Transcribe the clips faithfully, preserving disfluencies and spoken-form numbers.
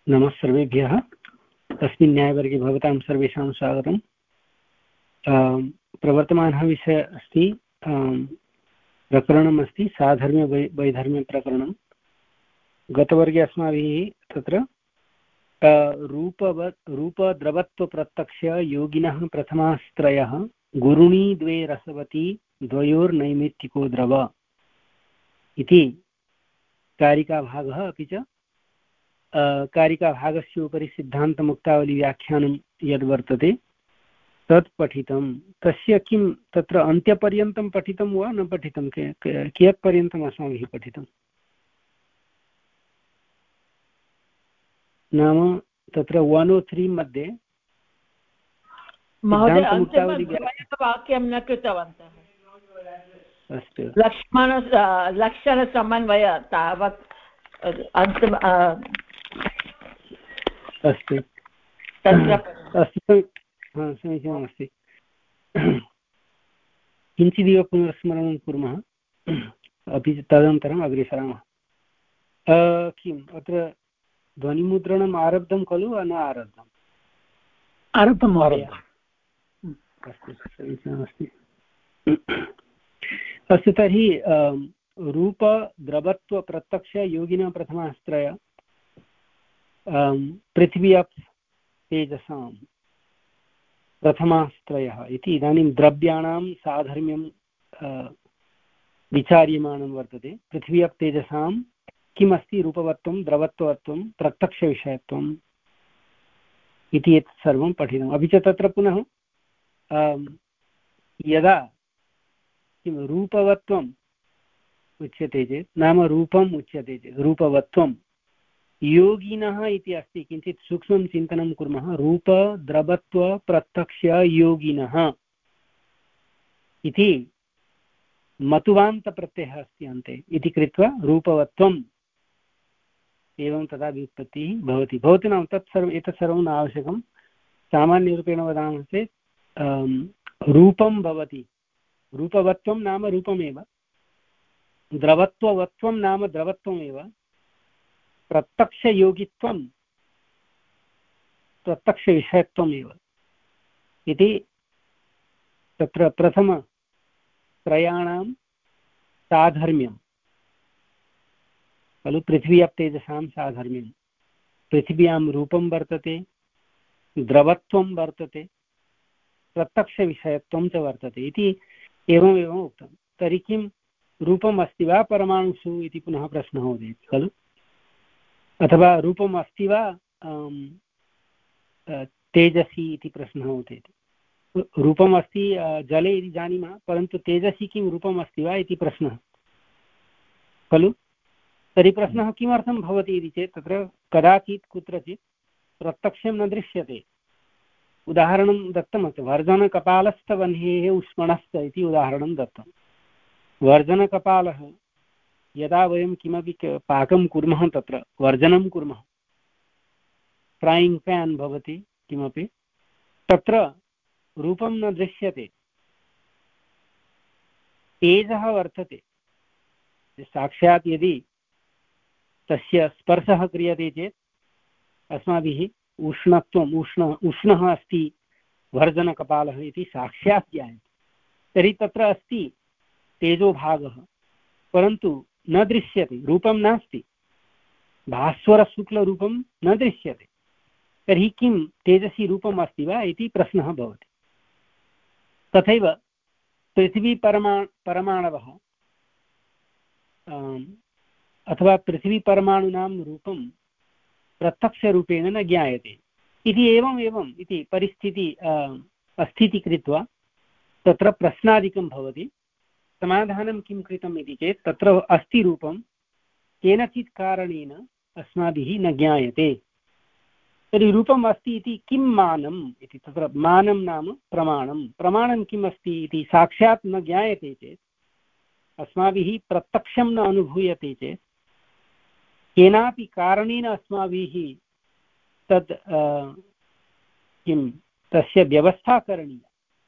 नमः सर्वेभ्यः। अस्मिन् न्यायवर्गे भवतां सर्वेषां स्वागतम्। प्रवर्तमानः विषयः अस्ति प्रकरणम् अस्ति साधर्म्य वै वैधर्म्यप्रकरणं। गतवर्गे अस्माभिः तत्र रूपवत् रूपद्रवत्वप्रत्यक्ष योगिनः प्रथमास्त्रयः गुरुणी द्वे रसवती द्वयोर्नैमित्तिको द्रव इति कारिकाभागः, अपि च कारिकाभागस्य उपरि सिद्धान्तमुक्तावलीव्याख्यानं यद् वर्तते तत् पठितं। तस्य किं तत्र अन्त्यपर्यन्तं पठितं वा न पठितं, कियत् पर्यन्तम् अस्माभिः पठितं? नाम तत्र वन् ओ त्री मध्ये वाक्यं न कृतवन्तः। अस्तु, लक्ष्मण लक्षणसमन्वय तावत् अन्तिम अस्तु अस्तु, समीचीनमस्ति। किञ्चिदिव पुनर्स्मरणं कुर्मः, अपि च तदनन्तरम् अग्रे सरामः। किम् अत्र ध्वनिमुद्रणम् आरब्धं खलु न आरब्धम्? आरब्धं महोदय। अस्तु, समीचीनमस्ति। अस्तु, तर्हि रूपद्रवत्वप्रत्यक्षयोगिनः प्रथमास्त्रय पृथिवी अप् तेजसां प्रथमास्त्रयः इति इदानीं द्रव्याणां साधर्म्यं विचार्यमाणं वर्तते। पृथिवी अप् तेजसां किमस्ति रूपवत्वं, द्रवत्वत्वं, प्रत्यक्षविषयत्वम् इति एतत् सर्वं पठितम्। अपि च तत्र पुनः यदा किं रूपवत्वम् उच्यते चेत्, नाम रूपम् उच्यते चेत् रूपवत्वं योगिनः इति अस्ति। किञ्चित् सूक्ष्मं चिन्तनं कुर्मः। रूपद्रवत्वप्रत्यक्षयोगिनः इति मतुवान्तप्रत्ययः अस्ति अन्ते इति कृत्वा रूपवत्वम् एवं तदा व्युत्पत्तिः भवति। भवति नाम तत् सर्वम् एतत् सर्वं न आवश्यकं। सामान्यरूपेण वदामः चेत् रूपं भवति, रूपवत्वं नाम रूपमेव, द्रवत्ववत्वं नाम द्रवत्वमेव, प्रत्यक्षयोगित्वं प्रत्यक्षविषयत्वमेव इति तत्र प्रथमत्रयाणां साधर्म्यं खलु। पृथिवी अप् तेजसां साधर्म्यं, पृथिव्यां रूपं वर्तते, द्रवत्वं वर्तते, प्रत्यक्षविषयत्वं च वर्तते इति एवमेवम् उक्तं। तर्हि किं रूपम् अस्ति वा परमाणुषु इति पुनः प्रश्नः उदेति खलु, अथवा रूपम् अस्ति वा तेजसी इति प्रश्नः उदेति। रूपम् अस्ति जले इति जानीमः, परन्तु तेजसी किं रूपम् अस्ति वा इति प्रश्नः खलु। तर्हि प्रश्नः किमर्थं भवति इति चेत् तत्र कदाचित् कुत्रचित् प्रत्यक्षं न दृश्यते। उदाहरणं दत्तमस्ति, वर्जनकपालस्थवह्नेः उष्मणश्च इति उदाहरणं दत्तं। वर्जनकपालः यदा वयं किमपि पाकं कुर्मः, तत्र वर्जनं कुर्मः, फ्रैङ्ग् पेन् भवति किमपि, तत्र रूपं न दृश्यते, तेजः वर्तते। साक्षात् यदि तस्य स्पर्शः क्रियते चेत् अस्माभिः उष्णत्वम् उष्ण उष्णः अस्ति वर्जनकपालः इति साक्षात् ज्ञायते। तर्हि तत्र अस्ति तेजोभागः, परन्तु न दृश्यते, रूपं नास्ति, भास्वरशुक्लरूपं न दृश्यते। तर्हि किं तेजसी रूपम् अस्ति वा इति प्रश्नः भवति। तथैव पृथिवीपरमा परमाणवः अथवा पृथिवीपरमाणूनां रूपं प्रत्यक्षरूपेण न ज्ञायते इति एवम् एवम् इति परिस्थिति अस्तीति कृत्वा तत्र प्रश्नादिकं भवति। समाधानं किं कृतम् इति चेत्, तत्र अस्ति रूपं, केनचित् कारणेन अस्माभिः न ज्ञायते। तर्हि रूपम् अस्ति इति किं मानम् इति, तत्र मानं नाम प्रमाणं। प्रमाणं किम् अस्ति इति साक्षात् न ज्ञायते चेत्, अस्माभिः प्रत्यक्षं न अनुभूयते चेत्, केनापि कारणेन अस्माभिः तद् किं तस्य व्यवस्था करणीया।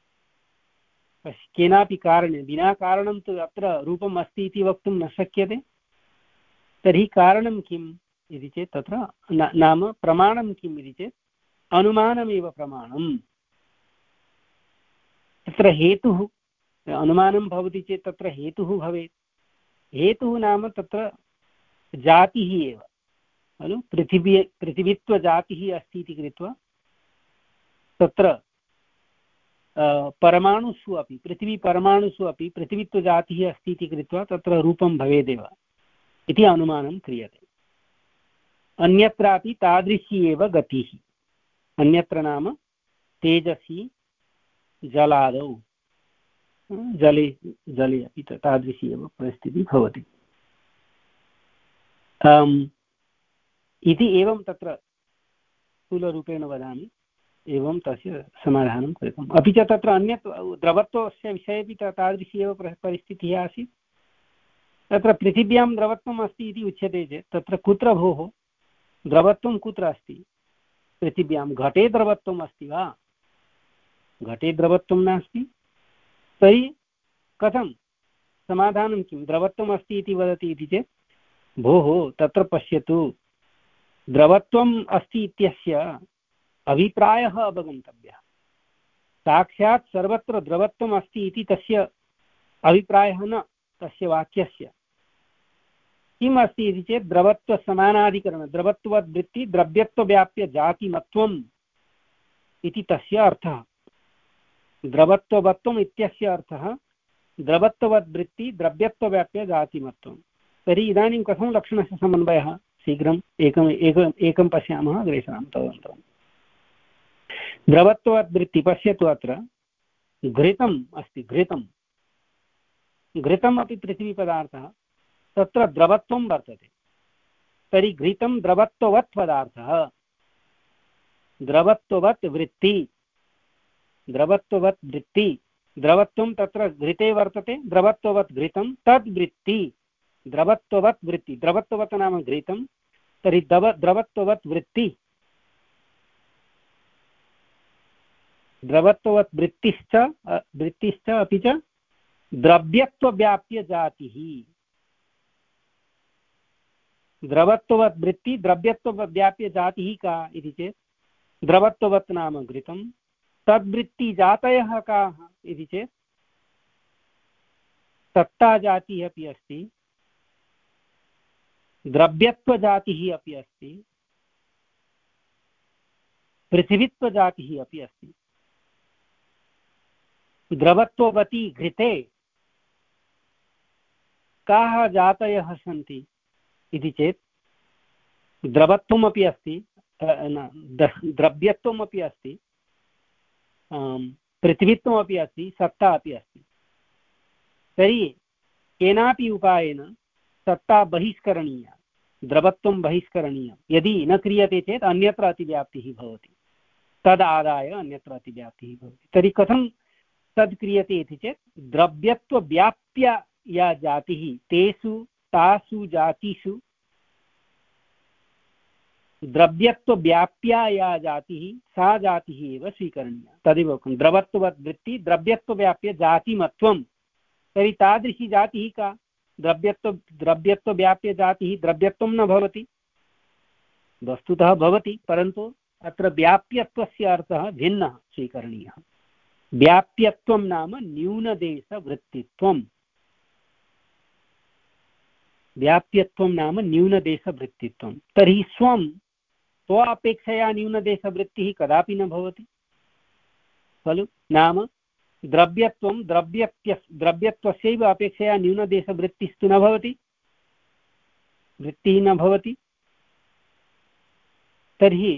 केनापि कारणेन, विना कारणं तु अत्र रूपम् अस्ति इति वक्तुं न शक्यते। तर्हि कारणं किम् इति चेत् तत्र नाम प्रमाणं किम् इति चेत् अनुमानमेव प्रमाणम्। तत्र हेतुः अनुमानं भवति चेत् तत्र हेतुः भवेत्। हेतुः नाम तत्र जातिः एव खलु, पृथिवी पृथिवीत्वजातिः अस्ति इति कृत्वा तत्र परमाणुषु अपि पृथिवीपरमाणुषु अपि पृथिवीत्वजातिः अस्ति इति कृत्वा तत्र रूपं भवेदेव इति अनुमानं क्रियते। अन्यत्रापि तादृशी एव गतिः, अन्यत्र नाम तेजसि जलादौ जले जले अपि तादृशी एव परिस्थितिः भवति इति एवं तत्र स्थूलरूपेण वदामि। एवं तस्य समाधानं कृतम्। अपि च तत्र अन्यत् द्रवत्वस्य विषयेपि तादृशी एव परिस्थितिः आसीत्। तत्र पृथिव्यां द्रवत्वम् अस्ति इति उच्यते चेत् तत्र कुत्र भोः द्रवत्वं कुत्र अस्ति? पृथिव्यां। घटे द्रवत्वम् अस्ति वा? घटे द्रवत्वं नास्ति। तर्हि कथं समाधानं किं? द्रवत्वम् अस्ति इति वदति इति चेत् भोः तत्र पश्यतु, द्रवत्वम् अस्ति इत्यस्य अभिप्रायः अवगन्तव्यः। साक्षात् सर्वत्र द्रवत्वम् अस्ति इति तस्य अभिप्रायः न, तस्य वाक्यस्य किम् अस्ति इति चेत् द्रवत्वसमानाधिकरण, द्रवत्ववद्वृत्ति द्रव्यत्वव्याप्य जातिमत्वम् इति तस्य अर्थः। द्रवत्ववत्वम् इत्यस्य अर्थः द्रवत्ववद्वृत्ति द्रव्यत्वव्याप्य जातिमत्वम्। तर्हि इदानीं कथं लक्षणस्य समन्वयः? शीघ्रम् एकम् एकम् एकं पश्यामः, अग्रे सरामः। द्रवत्ववद्वृत्ति पश्यतु, अत्र घृतम् अस्ति। घृतं घृतम् अपि पृथिवीपदार्थः, तत्र द्रवत्वं वर्तते। तर्हि घृतं द्रवत्ववत् पदार्थः, द्रवत्ववत् वृत्ति, द्रवत्ववत् वृत्ति, द्रवत्वं तत्र घृते वर्तते, द्रवत्ववत् घृतं तद्वृत्ति, द्रवत्ववत् वृत्ति। द्रवत्ववत् नाम घृतं, तर्हि द्रव द्रवत्ववत् वृत्ति, द्रवत्ववत् वृत्तिश्च वृत्तिश्च अपि च द्रव्यत्वव्याप्य जातिः। द्रवत्ववत् वृत्ति द्रव्यत्वव्याप्य जातिः का इति चेत् द्रवत्ववत् नाम घृतं, तद्वृत्ति जातयः काः इति चेत् सत्ताजातिः अपि अस्ति, द्रव्यत्वजातिः अपि अस्ति, पृथिवीत्वजातिः अपि अस्ति। द्रवत्ववती घृते काः जातयः सन्ति इति चेत् द्रवत्वमपि अस्ति, द्रव्यत्वमपि अस्ति, पृथिवीत्वमपि अस्ति, सत्ता अपि अस्ति। तर्हि केनापि उपायेन सत्ता बहिष्करणीया, द्रवत्वं बहिष्करणीयं। यदि न क्रियते चेत् अन्यत्र अतिव्याप्तिः भवति, तदादाय अन्यत्र अतिव्याप्तिः भवति। तर्हि कथं तद् क्रियते इति चेत् द्रव्यत्वव्याप्य या जातिः, तेषु तासु जातिषु द्रव्यत्वव्याप्या या जातिः, सा जातिः एव स्वीकरणीया। तदेव उक्तं द्रवत्ववद्वृत्ति द्रव्यत्वव्याप्य जातिमत्वं। तर्हि तादृशी जातिः का? द्रव्यत्व द्रव्यत्वव्याप्य जातिः। द्रव्यत्वं न भवति, वस्तुतः भवति, परन्तु अत्र व्याप्यत्वस्य अर्थः भिन्नः स्वीकरणीयः। व्याप्यत्वं नाम न्यूनदेशवृत्तित्वं। व्याप्यत्वं नाम न्यूनदेशवृत्तित्वं। तर्हि स्वं स्वापेक्षया न्यूनदेशवृत्तिः कदापि न भवति खलु। नाम द्रव्यत्वं द्रव्यत्य द्रव्यत्वस्यैव अपेक्षया न्यूनदेशवृत्तिस्तु न भवति, वृत्तिः न भवति। तर्हि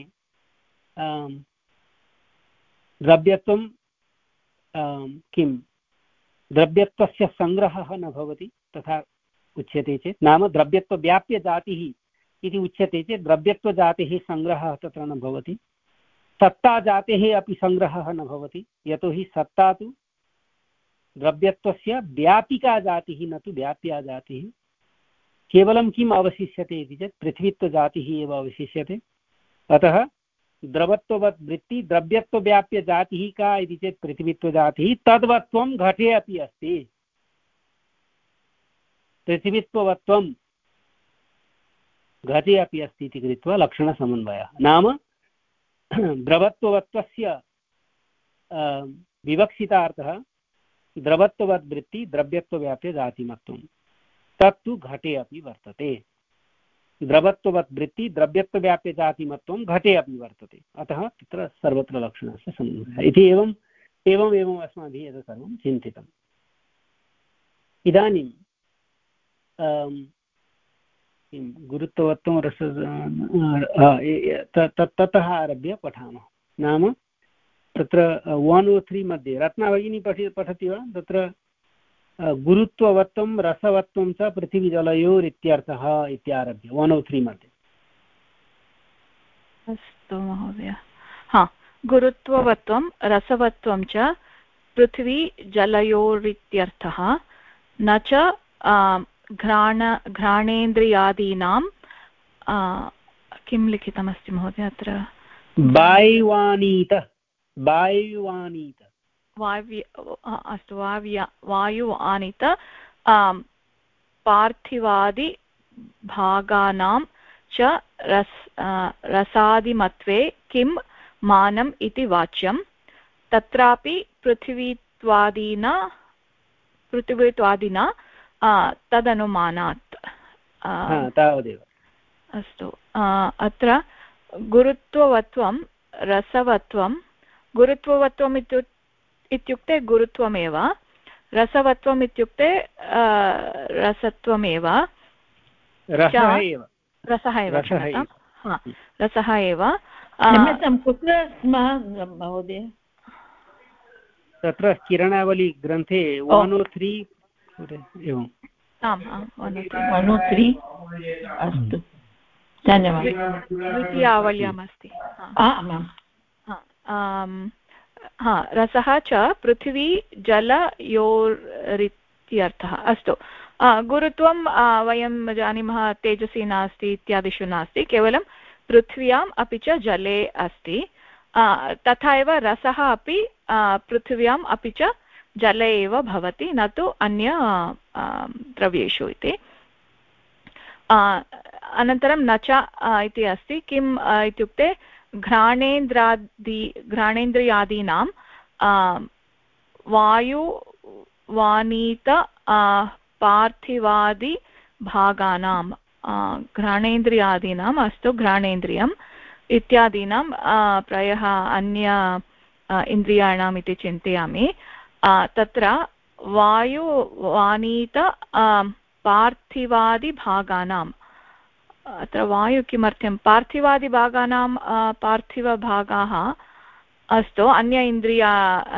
द्रव्यत्वं किं द्रव्यत्वस्य सङ्ग्रहः न भवति तथा उच्यते चेत्, नाम द्रव्यत्वव्याप्य जातिः इति उच्यते चेत् द्रव्यत्वजातेः सङ्ग्रहः तत्र न भवति। सत्ताजातेः अपि सङ्ग्रहः न भवति, यतोहि सत्ता तु द्रव्यत्वस्य व्यापिका जातिः, न तु व्याप्या जातिः। केवलं किम् अवशिष्यते इति चेत् पृथ्वीत्वजातिः एव अवशिष्यते। अतः द्रवत्ववत् वृत्ति द्रव्यत्वव्याप्य जातिः का इति चेत् पृथ्वीत्वजातिः। तद्वत्वं घटे अपि अस्ति, पृथ्वीत्ववत्वं घटे अपि अस्ति इति कृत्वा लक्षणसमन्वयः। नाम द्रवत्ववत्वस्य विवक्षितार्थः द्रवत्ववद्वृत्ति द्रव्यत्वव्याप्य जातिमत्वं तत्तु घटे अपि वर्तते। द्रवत्ववद्वृत्ति द्रव्यत्वव्याप्य जातिमत्वं घटे अपि वर्तते। अतः तत्र सर्वत्र लक्षणस्य समन्वयः इति एवम् एवम् एवम् अस्माभिः एतत् सर्वं चिन्तितम्। इदानीं किं गुरुत्ववत्वं रस ततः आरभ्य पठामः। नाम तत्र वन् ओ त्री मध्ये रत्नाभगिनी पठि पठति वा? तत्र गुरुत्ववत्वं रसवत्वं च पृथिवीजलयोरित्यर्थः इत्यारभ्य वन् ओ त्री मध्ये। अस्तु महोदय। हा, गुरुत्ववत्वं रसवत्वं च पृथ्वी जलयोरित्यर्थः न च घ्राण घ्राणेन्द्रियादीनां किं लिखितमस्ति महोदय अत्र? वायुवानीत वायुवानीत वायु अस्तु वाव्य वायु आनीत पार्थिवादिभागानां च रस रसादिमत्वे किं मानम् इति वाच्यं। तत्रापि पृथिवीत्वादिना पृथिवीत्वादिना तदनुमानात्। तावदेव। अस्तु, अत्र गुरुत्ववत्वं रसवत्वं गुरुत्ववत्वम् इत्युक्ते गुरुत्वमेव, रसवत्वम् इत्युक्ते रसत्वमेव, रसः एव रसः एव। कुत्र स्मः महोदय? तत्र किरणावली ग्रन्थे वन् ओ त्री एवम् आम् वन् ओ त्री अस्तु धन्यवादः। द्वितीयावल्यामस्ति। हा, रसः च पृथिवी जलयोरित्यर्थः। अस्तु, गुरुत्वं वयं जानीमः तेजसि नास्ति इत्यादिषु नास्ति, केवलं पृथिव्याम् अपि च जले अस्ति। तथा एव रसः अपि पृथिव्याम् अपि च जले एव भवति, न तु अन्य द्रव्येषु इति। अनन्तरं न च इति अस्ति। किम् इत्युक्ते घ्राणेन्द्रादि घ्राणेन्द्रियादीनां वायुवानीत पार्थिवादिभागानां घ्राणेन्द्रियादीनाम् अस्तु घ्राणेन्द्रियम् इत्यादीनां प्रायः अन्य इन्द्रियाणाम् इति चिन्तयामि। तत्र वायुवानीत पार्थिवादिभागानाम्, अत्र वायु किमर्थं पार्थिवादिभागानां पार्थिवभागाः अस्तु अन्य इन्द्रिया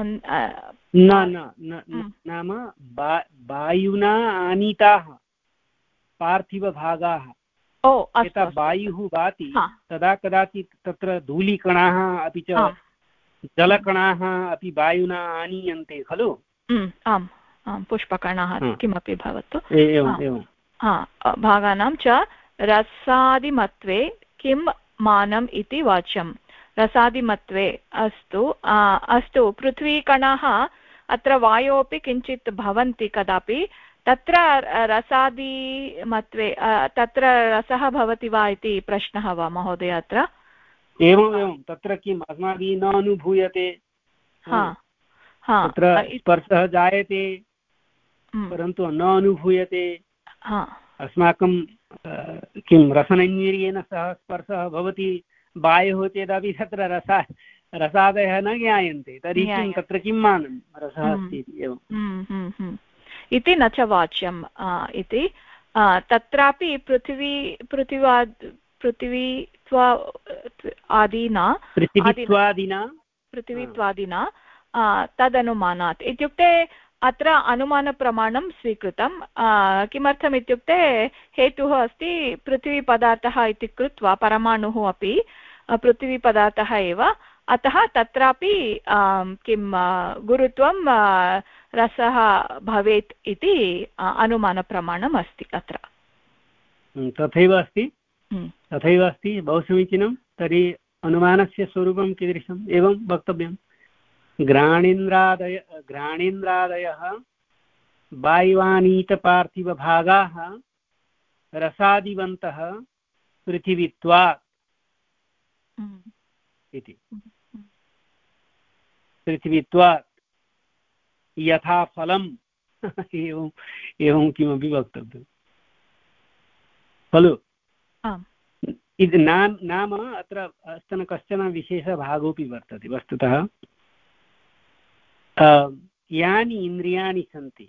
नाम वायुना आनीताः पार्थिवभागाः। ओ यदा वायुः वाति तदा कदाचित् तत्र धूलिकणाः अपि च जलकणाः अपि वायुना आनीयन्ते खलु? आम् आम्, पुष्पकणाः किमपि भवतु भागानां च रसादिमत्वे किं मानम् इति वाच्यं। रसादिमत्वे अस्तु अस्तु पृथ्वीकणाः अत्र वायोः अपि किञ्चित् भवन्ति कदापि, तत्र रसादिमत्वे तत्र रसः भवति वा इति प्रश्नः वा महोदय अत्र? एवम् एवं, तत्र किम् अस्माभिः न अनुभूयते, तत्र स्पर्शः जायते परन्तु न अनुभूयते। अस्माकं किं रसनेन्द्रियेण सह स्पर्शः भवति वायोः चेदपि तत्र रसा रसादयः न ज्ञायन्ते, तर्हि किं तत्र किं मानं रसः अस्ति इति एवम् इति न च वाच्यम् इति। तत्रापि पृथिवी पृथिवा पृथिवीत्वा आदिना पृथिवीत्वादिना पृथिवीत्वादिना तदनुमानात् इत्युक्ते अत्र अनुमानप्रमाणं स्वीकृतं। किमर्थम् इत्युक्ते हेतुः अस्ति पृथिवीपदार्थः इति कृत्वा परमाणुः अपि पृथिवीपदार्थः एव, अतः तत्रापि किं गुरुत्वं रसः भवेत् इति अनुमानप्रमाणम् अस्ति अत्र। तथैव अस्ति तथैव अस्ति बहु समीचीनं। तर्हि अनुमानस्य स्वरूपं कीदृशम् एवं वक्तव्यं। घ्राणेन्द्रादय घ्राणेन्द्रादयः वायुवानीतपार्थिवभागाः रसादिवन्तः पृथिवीत्वात् इति पृथिवीत्वात् यथा फलम् एवं एवं किमपि वक्तव्यं खलु इति नाम नाम अत्र अस्तन कश्चन विशेषभागोऽपि वर्तते वस्तुतः यानि इन्द्रियाणि सन्ति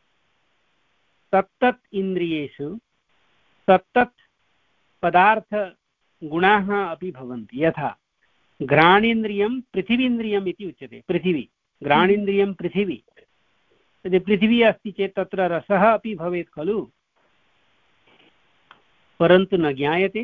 तत्तत् इन्द्रियेषु तत्तत् पदार्थगुणाः अपि भवन्ति यथा घ्राणेन्द्रियं पृथिवीन्द्रियम् इति उच्यते पृथिवी घ्राणेन्द्रियं पृथिवी यदि पृथिवी अस्ति चेत् तत्र रसः अपि भवेत् खलु परन्तु न ज्ञायते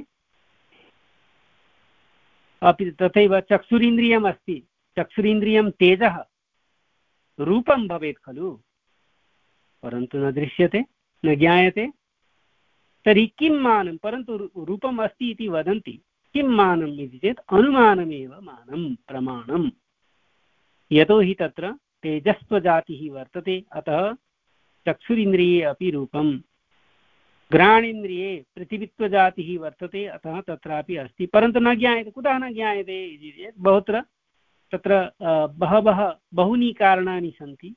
अपि तथैव चक्षुरिन्द्रियम् अस्ति चक्षुरिन्द्रियं तेजः रूपं भवेत् खलु परन्तु न दृश्यते न ज्ञायते तर्हि किं मानं परन्तु रूपम् अस्ति इति वदन्ति किं मानम् इति चेत् अनुमानमेव मानं प्रमाणं यतोहि तत्र तेजस्त्वजातिः वर्तते अतः चक्षुरिन्द्रिये अपि रूपं घ्राणेन्द्रिये पृथिवीत्वजातिः वर्तते अतः तत्रापि अस्ति परन्तु न ज्ञायते कुतः न ज्ञायते इति चेत् बहुत्र तत्र बहवः बहूनि कारणानि सन्ति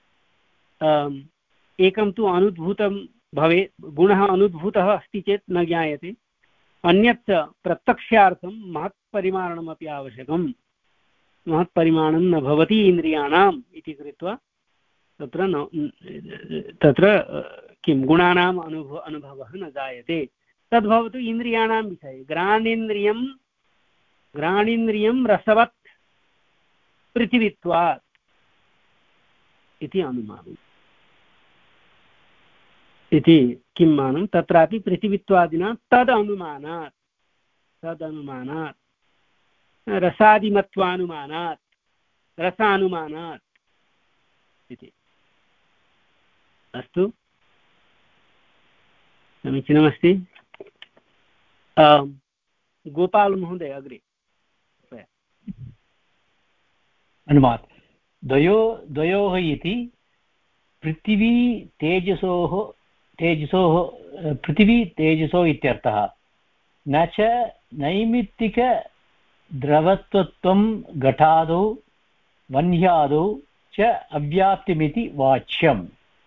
एकं तु अनुद्भूतं भवेत् गुणः अनुद्भूतः अस्ति चेत् न ज्ञायते अन्यच्च प्रत्यक्षार्थं महत्परिमाणमपि आवश्यकं महत्परिमाणं न भवति इन्द्रियाणाम् इति कृत्वा तत्र न तत्र किं गुणानाम् अनुभव अनुभवः न जायते तद्भवतु इन्द्रियाणां विषये घ्राणेन्द्रियं घ्राणेन्द्रियं रसवत् पृथिवीत्वात् इति अनुमानम् इति किं मानं तत्रापि पृथिवीत्वादिना तदनुमानात् तदनुमानात् रसादिमत्वानुमानात् रसानुमानात् इति अस्तु समीचीनमस्ति गोपालमहोदय अग्रे अनुमात् द्वयो द्वयोः इति पृथिवी तेजसोः तेजसोः पृथिवी तेजसो इत्यर्थः न च नैमित्तिकद्रवत्वत्वं घटादौ वह्न्यादौ च अव्याप्तिमिति वाच्यम्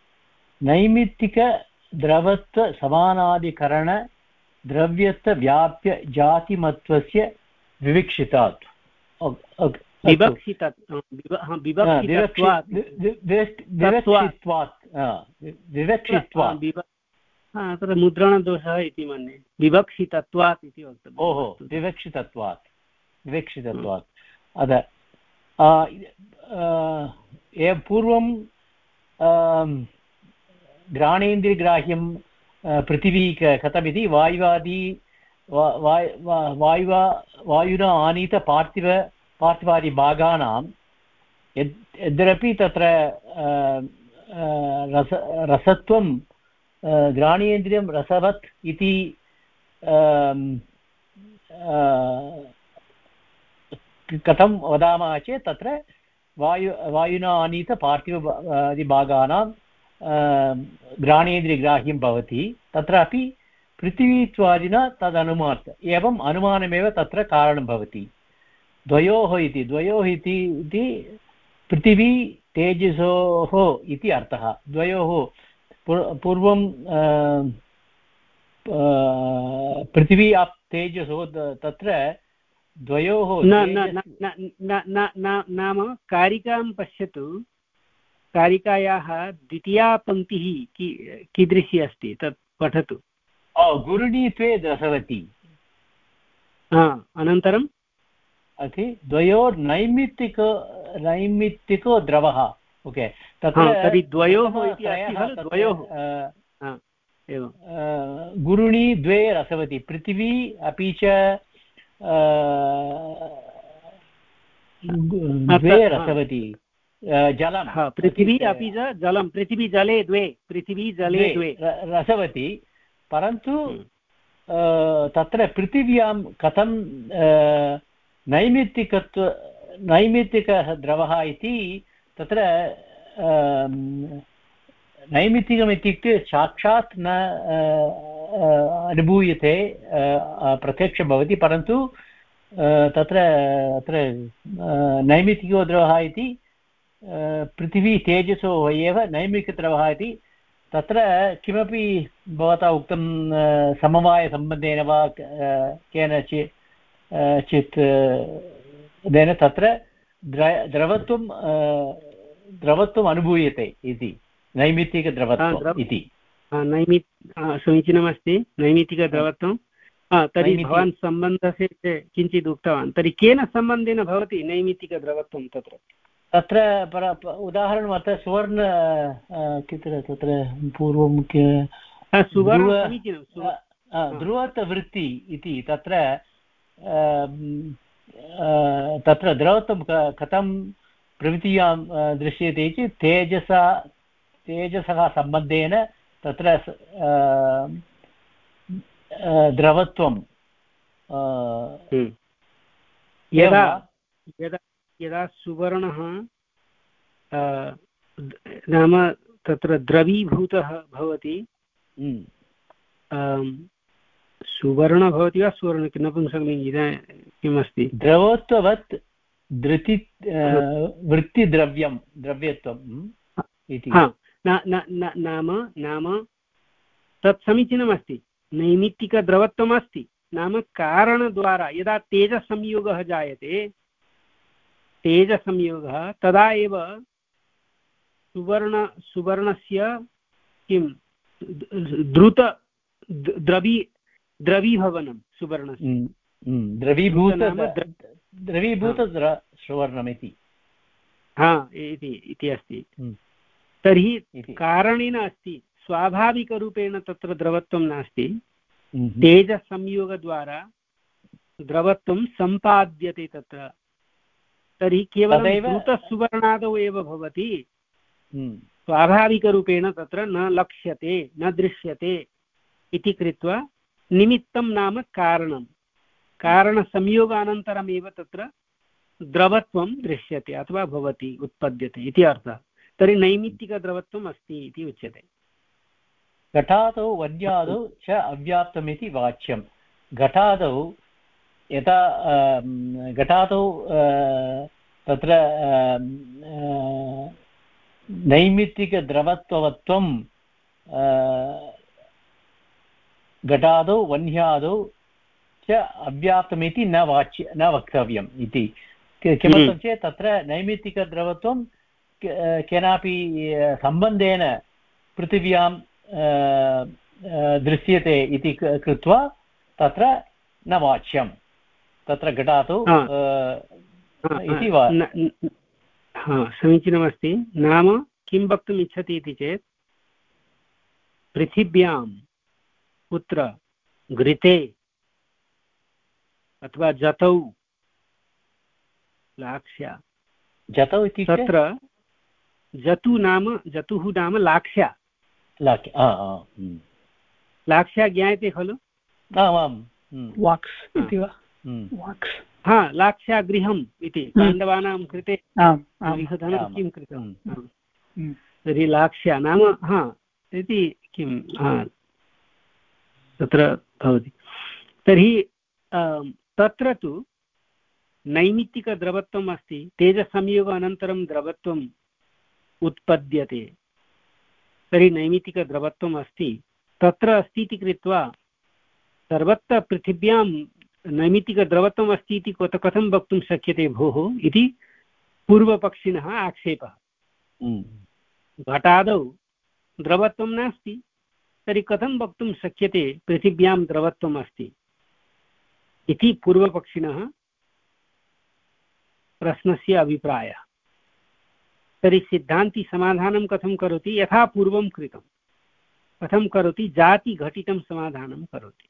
नैमित्तिकद्रवत्वसमानाधिकरणद्रव्यत्वव्याप्य जातिमत्वस्य विवक्षितात् विवक्षितात् विवक्षित्वात् तत्र मुद्रणदोषः इति मन्ये विवक्षितत्वात् इति वक्तव्यम् ओहो विवक्षितत्वात् विवक्षितत्वात् अद पूर्वं घ्राणेन्द्रियग्राह्यं पृथिवी कथमिति वायुवादी वायुवा वायुना आनीत पार्थिव पार्थिवादिभागानां यद् यद्यपि तत्र रस रसत्वं घ्राणेन्द्रियं रसवत् इति कथं वदामः चेत् तत्र वायु वायुना आनीत पार्थिवादिभागानां घ्राणेन्द्रियग्राह्यं भवति तत्रापि पृथिवीत्वादिना तदनुमात् एवम् अनुमानमेव तत्र कारणं भवति द्वयोः इति द्वयोः इति पृथिवी तेजसोः इति अर्थः द्वयोः पूर्वं पृथिवी अप् तेजसो तत्र द्वयोः नाम कारिकां पश्यतु कारिकायाः द्वितीया पङ्क्तिः कीदृशी अस्ति तत् पठतु गुरुणी त्वे रसवती अनन्तरं ओके द्वयोर् नैमित्तिको नैमित्तिको द्रवः ओके तत्र द्वयोः इति अस्ति खलु द्वयोः एवं गुरुणी द्वे रसवती पृथिवी अपि च द्वे रसवती जलं पृथिवी अपि च जलं पृथिवी जले द्वे पृथिवी जले द्वे रसवती परन्तु तत्र पृथिव्यां कथं नैमित्तिकत्व नैमित्तिकः द्रवः इति तत्र नैमित्तिकम् इत्युक्ते साक्षात् न अनुभूयते प्रत्यक्षं भवति परन्तु तत्र अत्र नैमित्तिको इति पृथिवी तेजसो एव नैमित्तिकद्रवः इति तत्र किमपि भवता उक्तं समवायसम्बन्धेन वा केनचित् चित् तेन तत्र द्र द्रवत्वं द्रवत्वम् अनुभूयते इति नैमित्तिकद्रवत्वम् इति नैमित् समीचीनमस्ति नैमित्तिकद्रवत्वं तर्हि भवान् सम्बन्धस्य किञ्चित् उक्तवान् तर्हि केन सम्बन्धेन भवति नैमित्तिकद्रवत्वं तत्र तत्र पर उदाहरणम् अत्र सुवर्ण कुत्र तत्र पूर्वं ध्रुवत्ववृत्ति इति तत्र तत्र द्रवत्वं कथं प्रवृत्त्यां दृश्यते चेत् तेजसा तेजसः सम्बन्धेन तत्र द्रवत्वं यदा यदा यदा सुवर्णः नाम तत्र द्रवीभूतः भवति सुवर्ण भवति वा सुवर्ण नपुंसकलिङ्गि किमस्ति द्रवत्ववत् धृति वृत्तिद्रव्यं द्रव्यत्वम् इति नाम नाम तत् समीचीनमस्ति नैमित्तिकद्रवत्वम् अस्ति नाम कारणद्वारा यदा तेजसंयोगः जायते तेजसंयोगः तदा एव सुवर्ण सुवर्णस्य किं द्रुत द्रवी द्रवीभवनं सुवर्णस्य द्रवीभूत द्रवीभूत सुवर्णमिति हा इति इति अस्ति तर्हि कारणेन अस्ति स्वाभाविकरूपेण तत्र द्रवत्वं नास्ति तेजसंयोगद्वारा द्रवत्वं सम्पाद्यते तत्र तर्हि केवलं द्रुतसुवर्णादौ एव भवति स्वाभाविकरूपेण तत्र न लक्ष्यते न दृश्यते इति कृत्वा निमित्तं नाम कारणं कारणसंयोगानन्तरमेव तत्र द्रवत्वं दृश्यते अथवा भवति उत्पद्यते इति अर्थः तर्हि नैमित्तिकद्रवत्वम् अस्ति इति उच्यते घटादौ वन्यादौ च अव्याप्तमिति वाच्यं घटादौ यथा घटादौ तत्र नैमित्तिकद्रवत्वत्वं घटादौ वन्यादौ च अव्याप्तमिति न वाच्य न वक्तव्यम् इति किमर्थं चेत् तत्र नैमित्तिकद्रवत्वं केनापि सम्बन्धेन पृथिव्यां दृश्यते इति कृत्वा तत्र न वाच्यं तत्र घटादौ इति वा समीचीनमस्ति नाम किं वक्तुम् इच्छति इति चेत् पृथिव्यां कुत्र घृते अथवा जतौ लाक्ष्या जतौ इति तत्र जतु नाम जतुः नाम लाक्ष्या लाक्ष्या ज्ञायते खलु वाक्स् इति वा वाक्स् हा लाक्ष्या गृहम् इति पाण्डवानां कृते गृहधनं किं कृतं तर्हि लाक्ष्या नाम हा इति किं हा तत्र भवति तर्हि तत्र तु नैमित्तिकद्रवत्वम् अस्ति तेजसंयोग अनन्तरं द्रवत्वम् उत्पद्यते तर्हि नैमित्तिकद्रवत्वम् अस्ति तत्र अस्ति इति कृत्वा सर्वत्र पृथिव्यां नैमित्तिकद्रवत्वम् अस्ति इति कथं वक्तुं शक्यते भोः इति पूर्वपक्षिणः आक्षेपः घटादौ द्रवत्वं नास्ति तर्हि कथं वक्तुं शक्यते पृथिव्यां द्रवत्वम् अस्ति इति पूर्वपक्षिणः प्रश्नस्य अभिप्रायः तर्हि सिद्धान्ती समाधानं कथं करोति यथा पूर्वं कृतं कथं करोति जातिघटितं समाधानं करोति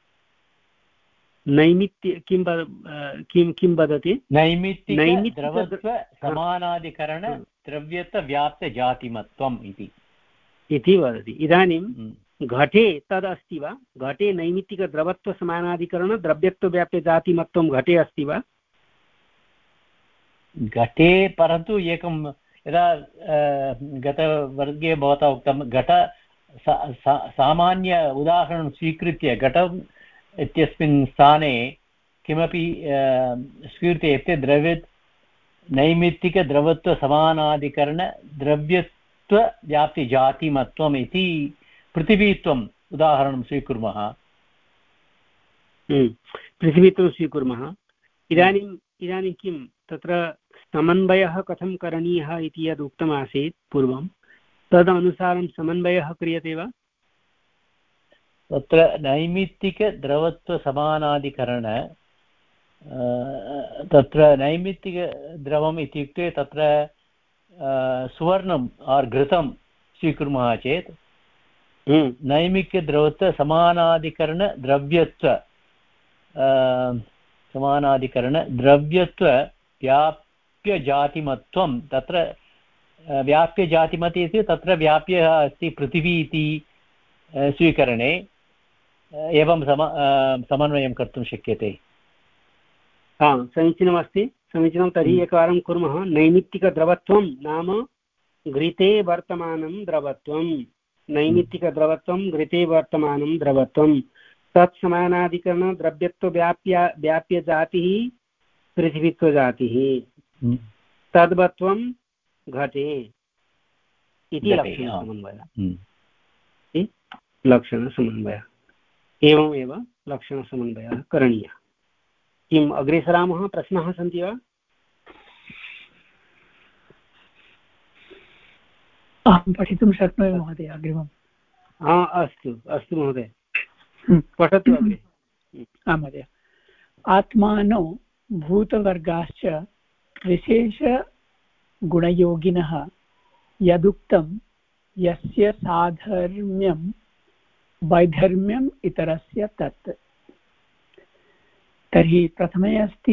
नैमित्य किं किं किं वदति नैमित्तिकद्रवत्व समानाधिकरण द्रव्यत्वव्याप्तजातिमत्वम् इति इति वदति इदानीं घटे तदस्ति वा घटे नैमित्तिकद्रवत्वसमानाधिकरण द्रव्यत्वव्याप्तजातिमत्वं घटे अस्ति वा घटे परन्तु एकं यदा गतवर्गे भवता उक्तं घट सामान्य उदाहरणं स्वीकृत्य घटम् इत्यस्मिन् स्थाने किमपि स्वीकृत्य यत् द्रव्य नैमित्तिकद्रवत्वसमानाधिकरणद्रव्यत्वव्याप्तिजातिमत्वम् इति पृथिवीत्वम् उदाहरणं स्वीकुर्मः। पृथिवीत्वं स्वीकुर्मः। इदानीम् इदानीं किं तत्र समन्वयः कथं करणीयः इति यद् उक्तमासीत् पूर्वं तदनुसारं समन्वयः क्रियते वा? तत्र नैमित्तिकद्रवत्वसमानाधिकरण तत्र नैमित्तिकद्रवम् इत्युक्ते तत्र सुवर्णम् आर् घृतं स्वीकुर्मः चेत् नैमित्तिकद्रवत्वसमानाधिकरणद्रव्यत्व समानाधिकरणद्रव्यत्वव्याप्यजातिमत्वं तत्र व्याप्यजातिमति इति तत्र व्याप्यः अस्ति पृथिवी इति स्वीकरणे एवं सम समन्वयं कर्तुं शक्यते। हा, समीचीनमस्ति, समीचीनं। तर्हि एकवारं कुर्मः। नैमित्तिकद्रवत्वं नाम घृते वर्तमानं द्रवत्वं, नैमित्तिकद्रवत्वं घृते वर्तमानं द्रवत्वं, तत्समानाधिकरणद्रव्यत्वव्याप्य व्याप्यजातिः पृथिवीत्वजातिः, तद्वत्वं घटे इति लक्षणसमन्वयः। लक्षणसमन्वयः एवमेव लक्षणसमन्वयः करणीयः। किम् अग्रे सरामः? प्रश्नाः सन्ति वा? अहं पठितुं शक्नोमि महोदय अग्रिमं? हा, अस्तु अस्तु महोदय, पठतु अग्रे। आं महोदय। आत्मानो भूतवर्गाश्च विशेषगुणयोगिनः यदुक्तं यस्य साधर्म्यं वैधर्म्यम् इतरस्य तत्। तर्हि प्रथमे अस्ति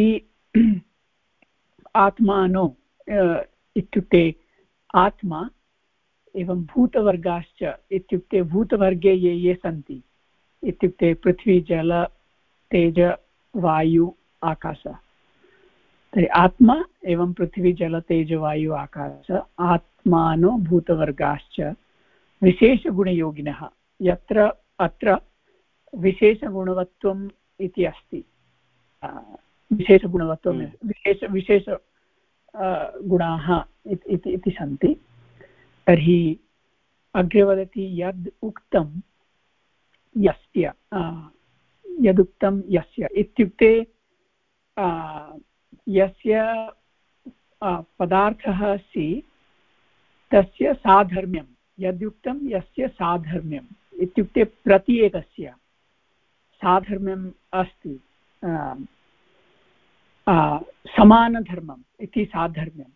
आत्मानो इत्युक्ते आत्मा एवं भूतवर्गाश्च इत्युक्ते भूतवर्गे ये ये सन्ति इत्युक्ते पृथ्वी जल तेज वायु आकाश। तर्हि आत्मा एवं पृथ्वी जल तेज वायु आकाश आत्मानो भूतवर्गाश्च विशेषगुणयोगिनः। यत्र अत्र विशेषगुणवत्वम् इति अस्ति, विशेषगुणवत्वं विशेष विशेष गुणाः इति सन्ति। तर्हि अग्रे वदति यद् उक्तं यस्य, यदुक्तं यस्य इत्युक्ते यस्य पदार्थः अस्ति तस्य साधर्म्यं, यद्युक्तं यस्य साधर्म्यम् इत्युक्ते प्रत्येकस्य साधर्म्यम् अस्ति, समानधर्मम् इति साधर्म्यम्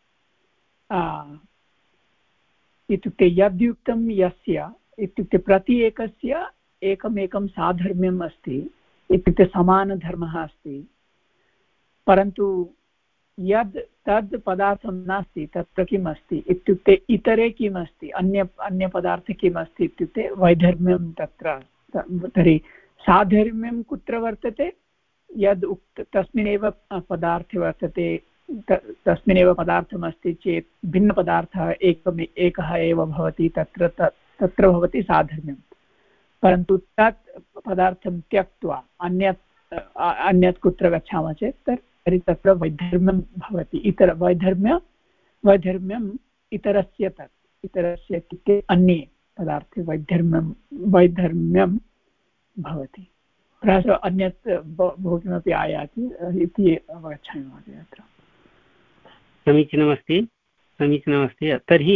इत्युक्ते यद्युक्तं यस्य इत्युक्ते प्रत्येकस्य एकमेकं साधर्म्यम् अस्ति इत्युक्ते समानधर्मः अस्ति, परन्तु यद् तद् पदार्थं नास्ति तत्र किम् अस्ति इत्युक्ते इतरे किम् अस्ति, अन्य अन्यपदार्थे किम् अस्ति इत्युक्ते वैधर्म्यं तत्र। तर्हि साधर्म्यं कुत्र वर्तते? यद् उक्त तस्मिन्नेव पदार्थे वर्तते, तस्मिन्नेव पदार्थमस्ति चेत् भिन्नपदार्थः एकम् एकः एव भवति, तत्र तत्र भवति साधर्म्यं। परन्तु तत् पदार्थं त्यक्त्वा अन्यत् अन्यत् कुत्र गच्छामः चेत् तर्हि तत्र वैधर्म्यं भवति। इतर वैधर्म्य वैधर्म्यम् इतरस्य तत्, इतरस्य इत्युक्ते अन्ये पदार्थे वैधर्म्यं वैधर्म्यं भवति। प्रायः अन्यत् बहु किमपि आयाति इति अवगच्छामि महोदय। अत्र समीचीनमस्ति, समीचीनमस्ति। तर्हि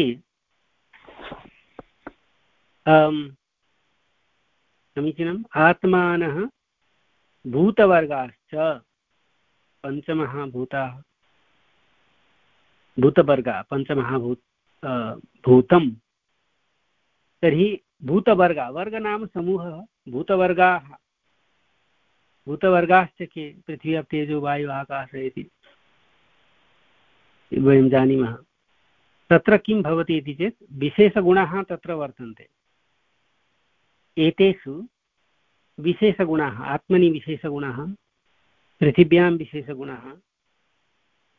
समीचीनम्। आत्मानः भूतवर्गाश्च, पञ्चमहाभूताः, भूतवर्गा पञ्चमहाभूत भूतं। तर्हि भूतवर्गा, वर्ग नाम समूहः, भूतवर्गाः भूतवर्गाश्च के? पृथ्वी अप् तेजो वायु आकाश इति वयं जानीमः। तत्र किं भवति इति चेत् विशेषगुणाः तत्र वर्तन्ते। एतेषु विशेषगुणाः, आत्मनि विशेषगुणाः, पृथिव्यां विशेषगुणाः,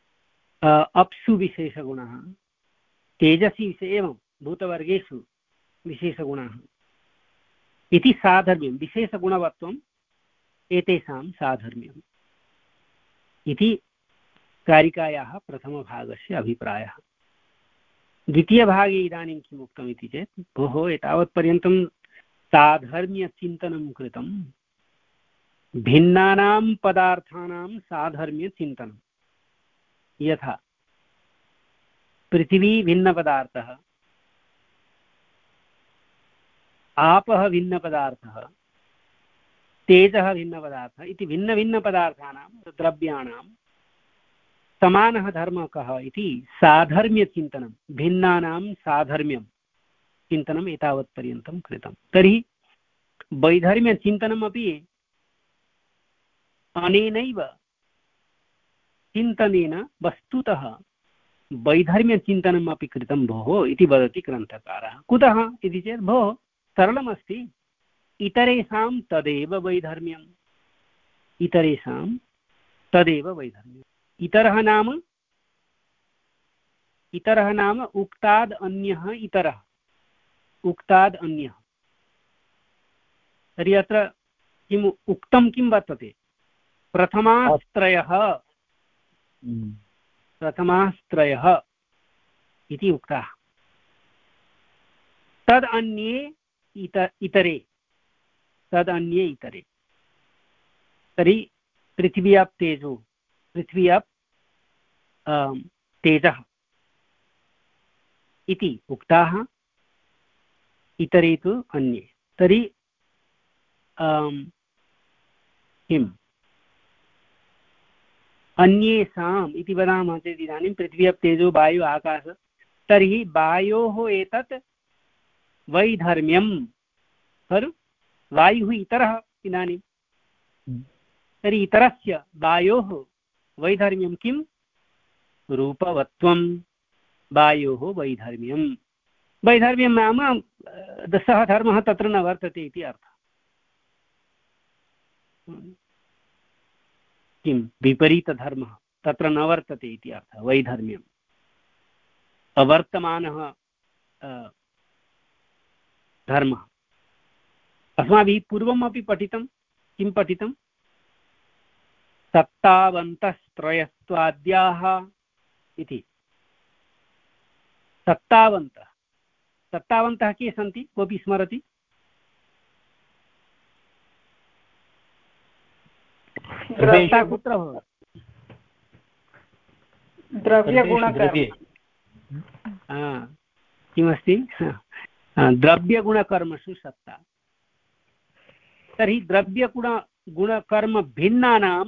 अप्सु विशेषगुणाः, तेजसि विशेष, एवं भूतवर्गेषु विशेषगुणाः इति साधर्म्यं विशेषगुणवत्वम् एतेषां साधर्म्यम् इति कारिकायाः प्रथमभागस्य अभिप्रायः। द्वितीयभागे इदानीं किम् उक्तम् इति चेत् भोः एतावत्पर्यन्तं साधर्म्यचिन्तनं कृतं, भिन्नानां पदार्थानां साधर्म्यचिन्तनं, यथा पृथिवी भिन्नपदार्थः, आपः भिन्नपदार्थः, तेजः भिन्नपदार्थः इति भिन्नभिन्नपदार्थानां द्रव्याणां समानः धर्मः कः इति साधर्म्यचिन्तनं, भिन्नानां साधर्म्यं चिन्तनम् एतावत्पर्यन्तं कृतं। तर्हि वैधर्म्यचिन्तनमपि अनेनैव चिन्तनेन वस्तुतः वैधर्म्यचिन्तनम् अपि कृतं भोः इति वदति ग्रन्थकारः। कुतः इति चेत् भोः सरलमस्ति, इतरेषां तदेव वैधर्म्यम्, इतरेषां तदेव वैधर्म्यम्। इतरः नाम इतरः नाम उक्ताद् अन्यः इतरः, उक्ताद् अन्यः। तर्हि अत्र किम् उक्तं किं वर्तते? प्रथमास्त्रयः, प्रथमास्त्रयः इति उक्ताः। तद् अन्ये इत इतरे, तद् अन्ये इतरे। तर्हि पृथिवी अप् तेजो, पृथ्वी अप् तेजः इति उक्ताः, इतरे तु अन्ये। तर्हि किम् अन्येषाम् इति वदामः चेत् इदानीं पृथ्वी अप् तेजो वायु आकाश, तर्हि वायोः एतत् वैधर्म्यं खलु, वायुः इतरः इदानीं। तर्हि इतरस्य वायोः वैधर्म्यं किं? रूपवत्वं, वायोः वैधर्म्यं। वैधर्म्यं नाम सः धर्मः तत्र न वर्तते इति अर्थः। किं विपरीतधर्मः तत्र न वर्तते इति अर्थः। वैधर्म्यम् अवर्तमानः धर्मः। अस्माभिः पूर्वमपि पठितं, किं पठितं? सत्तावन्तस्त्रयस्त्वाद्याः इति। सत्तावन्तः, सत्तावन्तः के सन्ति? कोऽपि स्मरति? सत्ता कुत्र भवति? द्रव्यगुणकर्म। किमस्ति? द्रव्यगुणकर्मसु सत्ता। तर्हि द्रव्यगुण गुणकर्म भिन्नानां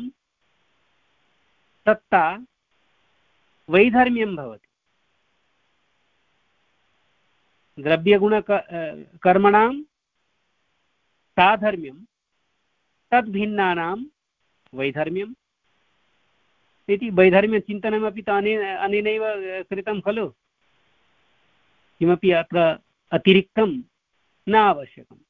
सत्ता वैधर्म्यं भवति। द्रव्यगुण कर्मणां साधर्म्यं तद्भिन्नानां वैधर्म्यम् इति। वैधर्म्यचिन्तनमपि अनेन अनेनैव कृतं खलु, किमपि अत्र अतिरिक्तं न आवश्यकम्।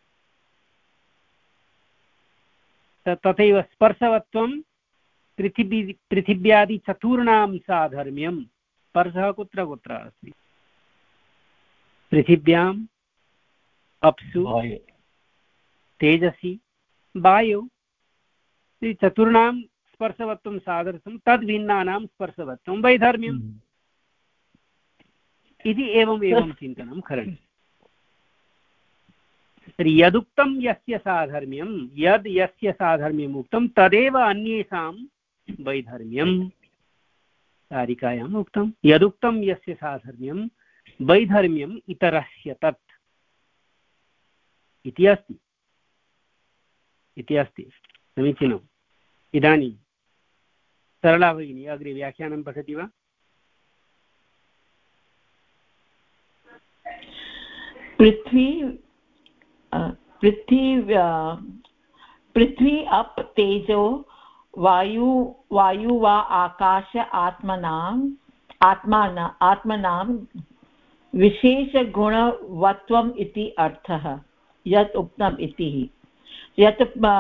तथैव स्पर्शवत्वं पृथिवी पृथिव्यादि चतुर्णां साधर्म्यं। स्पर्शः कुत्र कुत्र अस्ति? पृथिव्याम्, अप्सु, तेजसि, वायौ। चतुर्णां स्पर्शवत्वं साधर्म्यं तद्भिन्नानां स्पर्शवत्वं वैधर्म्यम् इति एवम् एवं चिन्तनं करणीयम्। तर्हि यदुक्तं यस्य साधर्म्यं, यद् यस्य साधर्म्यम् उक्तं तदेव अन्येषां वैधर्म्यं। कारिकायाम् उक्तं यदुक्तं यस्य साधर्म्यं वैधर्म्यम् इतरस्य तत् इति अस्ति, इति अस्ति। समीचीनम्। इदानीं सरला भगिनी अग्रे व्याख्यानं पठति वा? पृथ्वी पृथ्वी पृथ्वी अप् तेजो वायु वायु वा आकाश आत्मनाम् आत्मान आत्मनां विशेषगुणवत्वम् इति अर्थः यत् उक्तम् इति। यत्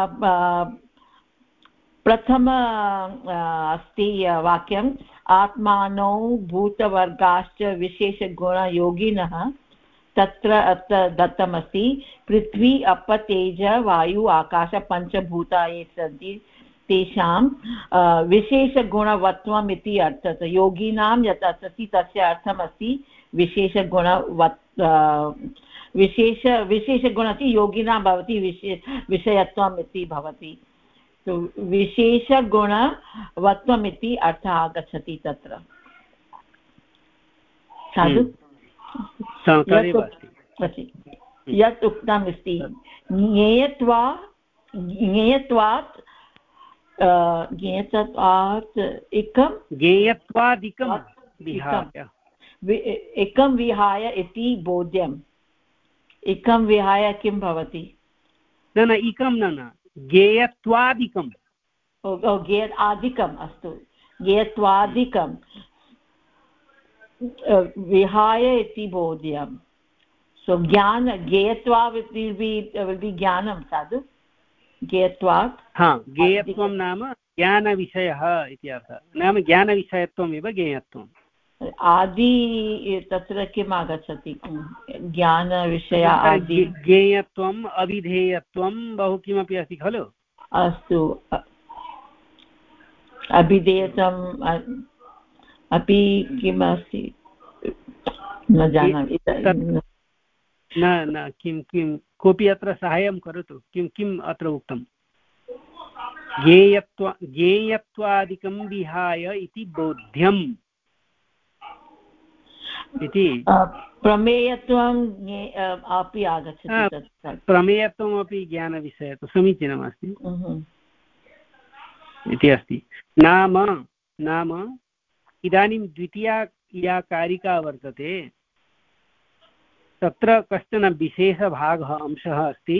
प्रथम अस्ति वाक्यम् आत्मानौ भूतवर्गाश्च विशेषगुणयोगिनः तत्र अत्र दत्तमस्ति पृथ्वी अप तेज वायु आकाश पञ्चभूतानि सन्ति तेषां विशेषगुणवत्वम् इति अर्थः योगिनां यत् अस्ति तस्य अर्थमस्ति विशेषगुणवत् विशेष विशेषगुणः योगिनां भवति विशे विषयत्वम् इति भवति तो विशेषगुणवत्वम् इति अर्थः आगच्छति तत्र साधु यत् उक्तम् अस्ति ज्ञेयत्वा ज्ञेयत्वात् ज्ञेयत्वात् एकं ज्ञेयत्वादिकं विहाय एकं विहाय इति बोध्यम् एकं विहाय किं भवति न न एकं न न ज्ञेयत्वादिकं ज्ञेय आदिकम् अस्तु ज्ञेयत्वादिकं विहाय इति बोध्यम् सो ज्ञान ज्ञेयत्वा विल् बि विल् बि ज्ञानं साधु ज्ञेयत्वात् हा ज्ञेयत्वं नाम ज्ञानविषयः इति अर्थः नाम ज्ञानविषयत्वमेव ज्ञेयत्वम् आदि तत्र किम् आगच्छति ज्ञानविषय आदि ज्ञेयत्वम् अविधेयत्वं बहु किमपि अस्ति खलु अस्तु अभिधेयत्वम् अपि किम् अस्ति न जानामि न न किं किं कोऽपि अत्र साहाय्यं करोतु किं किम् अत्र उक्तं ज्ञेयत्व ज्ञेयत्वादिकं विहाय इति बोध्यम् इति प्रमेयत्वं अपि आगच्छति प्रमेयत्वमपि ज्ञानविषयः समीचीनमस्ति इति अस्ति नाम नाम इदानीं द्वितीया या कारिका वर्तते तत्र कश्चन विशेषभागः अंशः अस्ति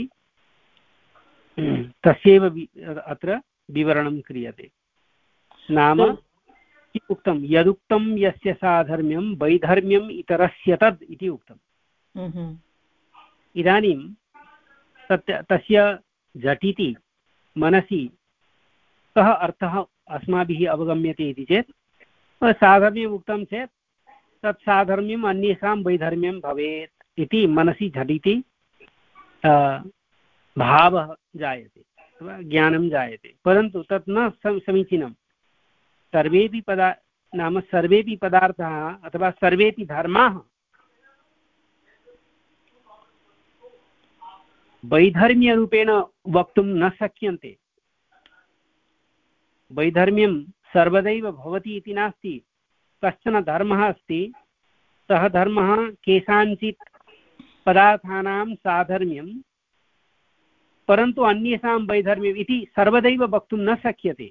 तस्यैव अत्र विवरणं क्रियते नाम किम् उक्तं यदुक्तं यस्य साधर्म्यं वैधर्म्यम् इतरस्य तद् इति उक्तम् इदानीं तत् तस्य झटिति मनसि कः अर्थः अस्माभिः अवगम्यते इति चेत् साधर्म्यम् उक्तं चेत् तत् साधर्म्यम् अन्येषां वैधर्म्यं भवेत् इति मनसि झटिति भावः जायते अथवा ज्ञानं जायते परन्तु तत् न समीचीनं सर्वेपि पदा नाम सर्वेपि पदार्थाः अथवा सर्वेपि धर्माः वैधर्म्यरूपेण वक्तुं न शक्यन्ते वैधर्म्यं सर्वदैव भवति इति नास्ति कश्चन धर्मः अस्ति सः धर्मः केषाञ्चित् पदार्थानां साधर्म्यं परन्तु अन्येषां वैधर्म्यम् इति सर्वदैव वक्तुं न शक्यते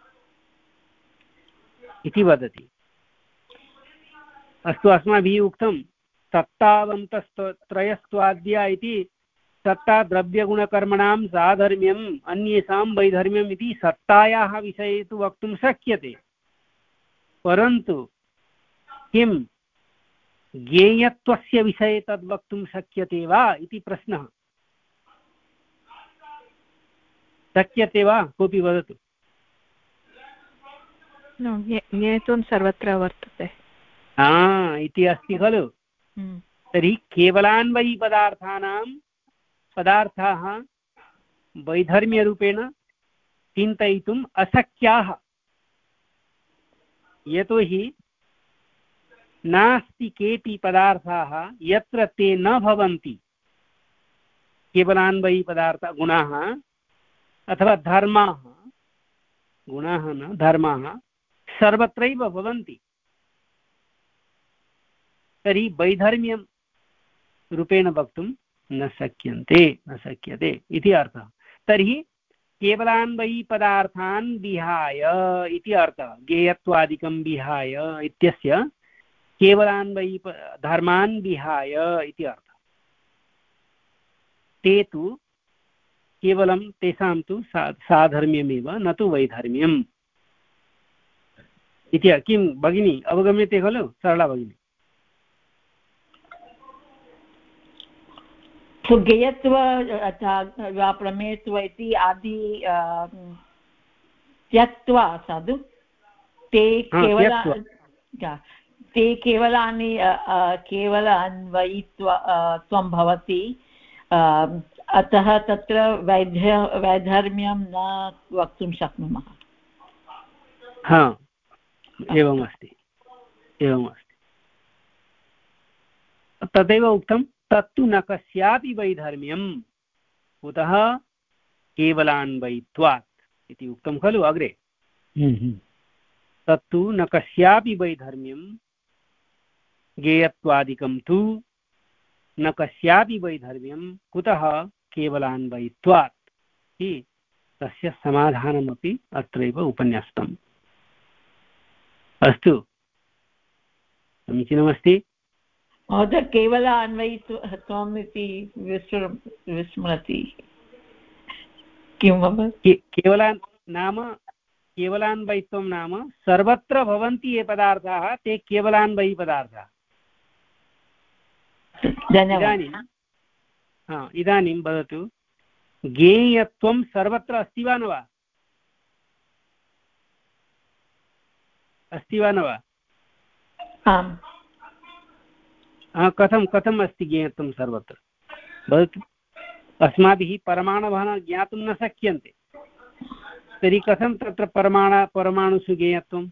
इति वदति अस्तु अस्माभिः उक्तं सत्तावन्तस्त्रयस्त्वाद्या इति सत्ता द्रव्यगुणकर्मणां साधर्म्यम् अन्येषां वैधर्म्यम् इति सत्तायाः विषये तु वक्तुं शक्यते परन्तु किं ज्ञेयत्वस्य विषये तद् वक्तुं शक्यते वा इति प्रश्नः शक्यते वा कोऽपि वदतु ज्ञेयत्वं सर्वत्र वर्तते हा इति अस्ति खलु तर्हि केवलान्वयी पदार्थानां पदार्थाः वैधर्म्यरूपेण चिन्तयितुम् अशक्याः यतोहि नास्ति केऽपि पदार्थाः यत्र ते न भवन्ति केवलान्वयी पदार्थ गुणाः अथवा धर्माः गुणाः न धर्माः सर्वत्रैव भवन्ति तर्हि वैधर्म्यं रूपेण वक्तुं न शक्यन्ते न शक्यते इति अर्थः तर्हि केवलान्वयी पदार्थान् विहाय इति अर्थः ज्ञेयत्वादिकं विहाय इत्यस्य केवलान्वयी धर्मान् विहाय इति अर्थः ते तु केवलं तेषां तु सा साधर्म्यमेव न तु वैधर्म्यम् इति किं भगिनी अवगम्यते खलु सरला भगिनी ज्ञेयत्व अथवा प्रमेयत्व इति आदि त्यक्त्वा साधु ते केवल ते केवलानि केवल अन्वयित्व त्वं भवति, अतः तत्र वैद्य वैधर्म्यं न वक्तुं शक्नुमः। हा, एवमस्ति एवमस्ति तदेव उक्तं, तत्तु न कस्यापि वैधर्म्यं, कुतः केवलान्वयित्वात् इति उक्तं खलु अग्रे। तत्तु न कस्यापि वैधर्म्यं, ज्ञेयत्वादिकं तु न कस्यापि वैधर्म्यं, कुतः केवलान्वयित्वात् इति तस्य समाधानमपि अत्रैव उपन्यस्तम्। अस्तु, समीचीनमस्ति। महोदय, केवल अन्वयित्वम् इति विस्मरति किम् अभवत्? केवलान् नाम केवलान्वयित्वं नाम सर्वत्र भवन्ति ये पदार्थाः ते केवलान्वयी पदार्थाः। इदानीं हा इदानीं वदतु, ज्ञेयत्वं सर्वत्र अस्ति वा न वा? अस्ति वा न वा? आम्। कथं कथम् अस्ति ज्ञेयत्वं सर्वत्र? वदतु। अस्माभिः परमाणवः ज्ञातुं न शक्यन्ते, तर्हि कथं तत्र परमाण परमाणुषु ज्ञेयत्वं?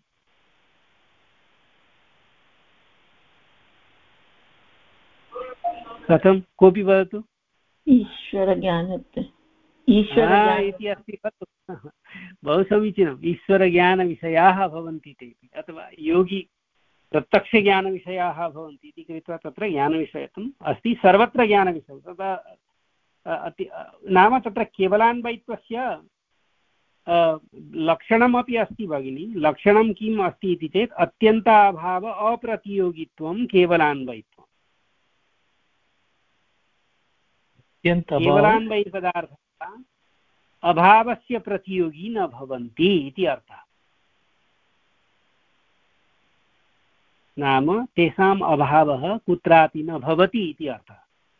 कथं, कोऽपि वदतु। ईश्वरज्ञानत्वे इति अस्ति खलु। बहु समीचीनम्। ईश्वरज्ञानविषयाः भवन्ति ते, अथवा योगी प्रत्यक्षज्ञानविषयाः भवन्ति इति कृत्वा तत्र ज्ञानविषयत्वम् अस्ति, सर्वत्र ज्ञानविषयः। तदा अति नाम तत्र केवलान्वयित्वस्य लक्षणमपि अस्ति भगिनि। लक्षणं किम् अस्ति इति चेत् अत्यन्ताभाव अप्रतियोगित्वं केवलान्वयित्वम्। केवलान्वयिपदार्थाः अभावस्य प्रतियोगी न भवन्ति इति अर्थः। नाम तेषाम् अभावः कुत्रापि न भवति इति अर्थः।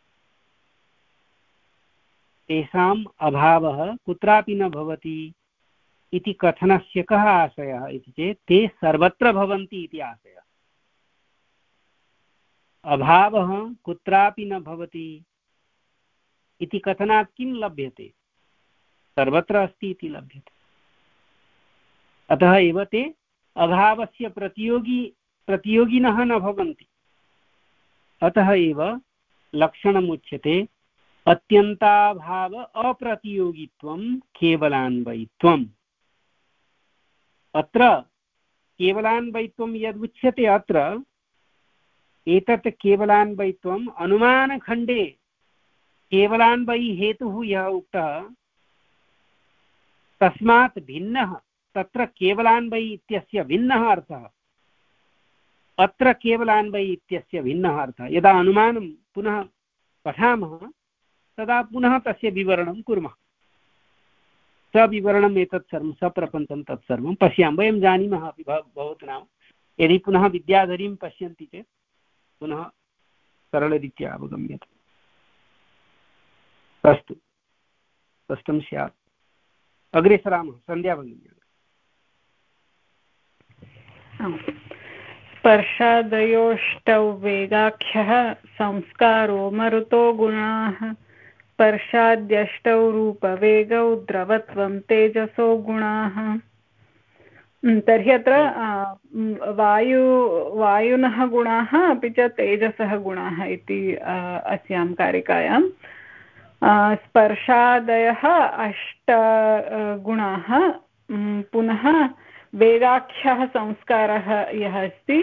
तेषाम् अभावः कुत्रापि न भवति इति कथनस्य कः आशयः इति चेत् ते सर्वत्र भवन्ति इति आशयः। अभावः कुत्रापि न भवति इति कथनात् किं लभ्यते? सर्वत्र अस्ति इति लभ्यते। अतः एव ते अभावस्य प्रतियोगी प्रतियोगिनः न भवन्ति। अतः एव लक्षणमुच्यते अत्यन्ताभाव अप्रतियोगित्वं केवलान्वयित्वम्। अत्र केवलान्वयित्वं यदुच्यते, अत्र एतत् केवलान्वयित्वम् अनुमानखण्डे केवलान्वयी हेतुः यः उक्तः तस्मात् भिन्नः, तत्र केवलान्वयी इत्यस्य भिन्नः अर्थः, अत्र केवलान्वयी इत्यस्य भिन्नः अर्थः। यदा अनुमानं पुनः पठामः तदा पुनः तस्य विवरणं कुर्मः। सविवरणम् एतत् सर्वं सप्रपञ्चं तत्सर्वं पश्यामः। वयं जानीमः अपि भवतु नाम, यदि पुनः विद्याधरीं पश्यन्ति चेत् पुनः सरलरीत्या अवगम्यते। अस्तु, स्पष्टं स्यात्। अग्रे सरामः। सन्ध्या भगिनी। स्पर्शादयोष्टौ वेगाख्यः संस्कारो मरुतो गुणाः, स्पर्शाद्यष्टौ रूपवेगौ द्रवत्वं तेजसो गुणाः। तर्हि अत्र वायु वायुनः गुणाः अपि च तेजसः गुणाः इति अस्यां कारिकायां स्पर्शादयः अष्ट गुणाः, पुनः वेगाख्यः संस्कारः यः अस्ति,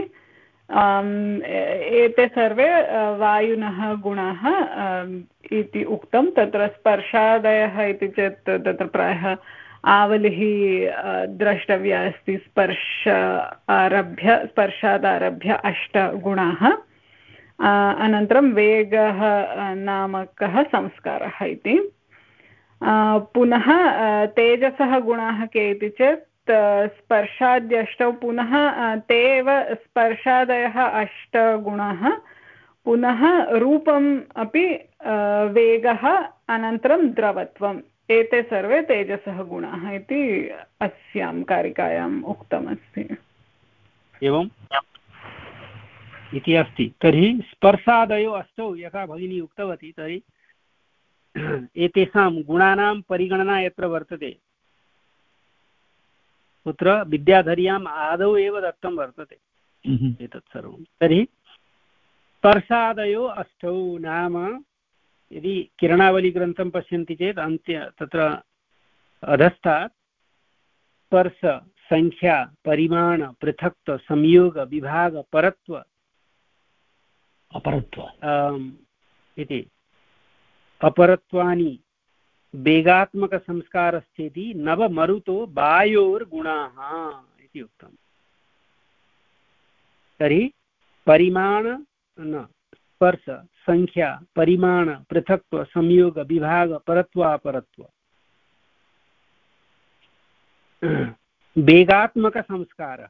एते सर्वे वायुनः गुणाः इति उक्तं। तत्र स्पर्शादयः इति चेत् तत्र प्रायः आवलिः द्रष्टव्या अस्ति। स्पर्श आरभ्य स्पर्शादारभ्य अष्टगुणाः, अनन्तरं वेगः नामकः संस्कारः इति। पुनः तेजसः गुणाः के इति चेत् स्पर्शाद्यष्टौ, पुनः ते एव स्पर्शादयः अष्टगुणाः, पुनः रूपम् अपि वेगः, अनन्तरं द्रवत्वम्, एते सर्वे तेजसः गुणाः इति अस्यां कारिकायाम् उक्तमस्ति। एवं इति अस्ति। तर्हि स्पर्शादयो अष्टौ यथा भगिनी उक्तवती, तर्हि एतेषां गुणानां परिगणना यत्र वर्तते, कुत्र विद्याधर्याम् आदौ एव दत्तं वर्तते एतत् सर्वं। तर्हि स्पर्शादयो अष्टौ नाम यदि किरणावलीग्रन्थं पश्यन्ति चेत् अन्त्य तत्र अधस्तात् स्पर्श संख्या परिमाण पृथक्त्व संयोग विभाग परत्व अपरत्व इति अपरत्वानि वेगात्मकसंस्कारश्चेति नवमरुतो वायोर्गुणाः इति उक्तम्। तर्हि परिमाण न स्पर्श संख्या परिमाण पृथक्त्व संयोग विभाग परत्वापरत्व वेगात्मकसंस्कारः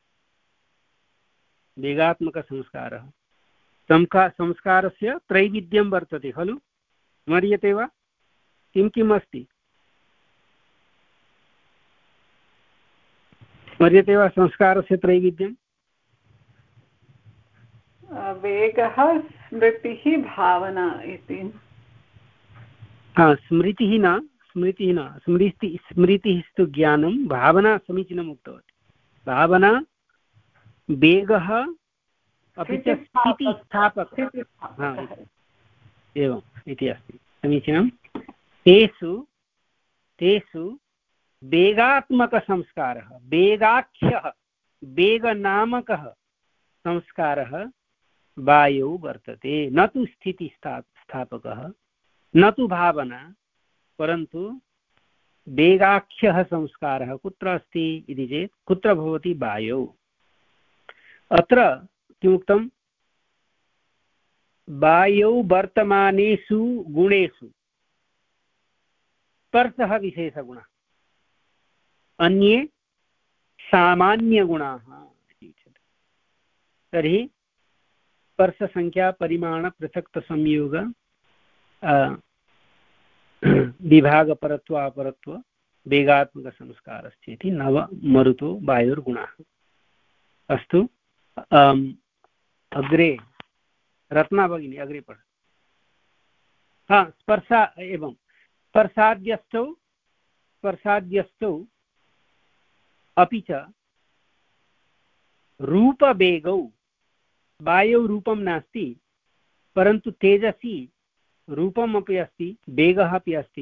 वेगात्मकसंस्कारः संस्कारस्य त्रैविध्यं वर्तते खलु, स्मर्यते वा? किं किम् अस्ति? स्मर्यते वा संस्कारस्य त्रैविध्यं? वेगः, स्मृतिः, भावना इति। हा, स्मृतिः न स्मृतिः न स्मृति स्मृतिः तु ज्ञानं, भावना समीचीनम् उक्तवती। भावना वेगः अपि च स्थितिस्थापकः एवम् इति अस्ति, समीचीनं। तेषु तेषु वेगात्मकसंस्कारः, वेगाख्यः वेगनामकः संस्कारः वायौ वर्तते, न तु स्थितिस्था स्थापकः न तु भावना, परन्तु वेगाख्यः संस्कारः कुत्र अस्ति इति चेत् कुत्र भवति? वायौ। अत्र किमुक्तं? वायौ वर्तमानेषु गुणेषु स्पर्शः विशेषगुणः, अन्ये सामान्यगुणाः इति उच्यते। तर्हि स्पर्शसंख्या परिमाण पृथक्त्व संयोग विभागपरत्व अपरत्व वेगात्मकसंस्कारश्चेति नव मरुतो वायुर्गुणाः। अस्तु, अग्रे रत्ना भगिनी अग्रे पठ। हा, स्पर्शा एवं स्पर्शाद्यष्टौ स्पर्शाद्यष्टौ अपि च रूपवेगौ, वायौ रूपं नास्ति परन्तु तेजसी रूपम् अपि अस्ति, वेगः अपि अस्ति,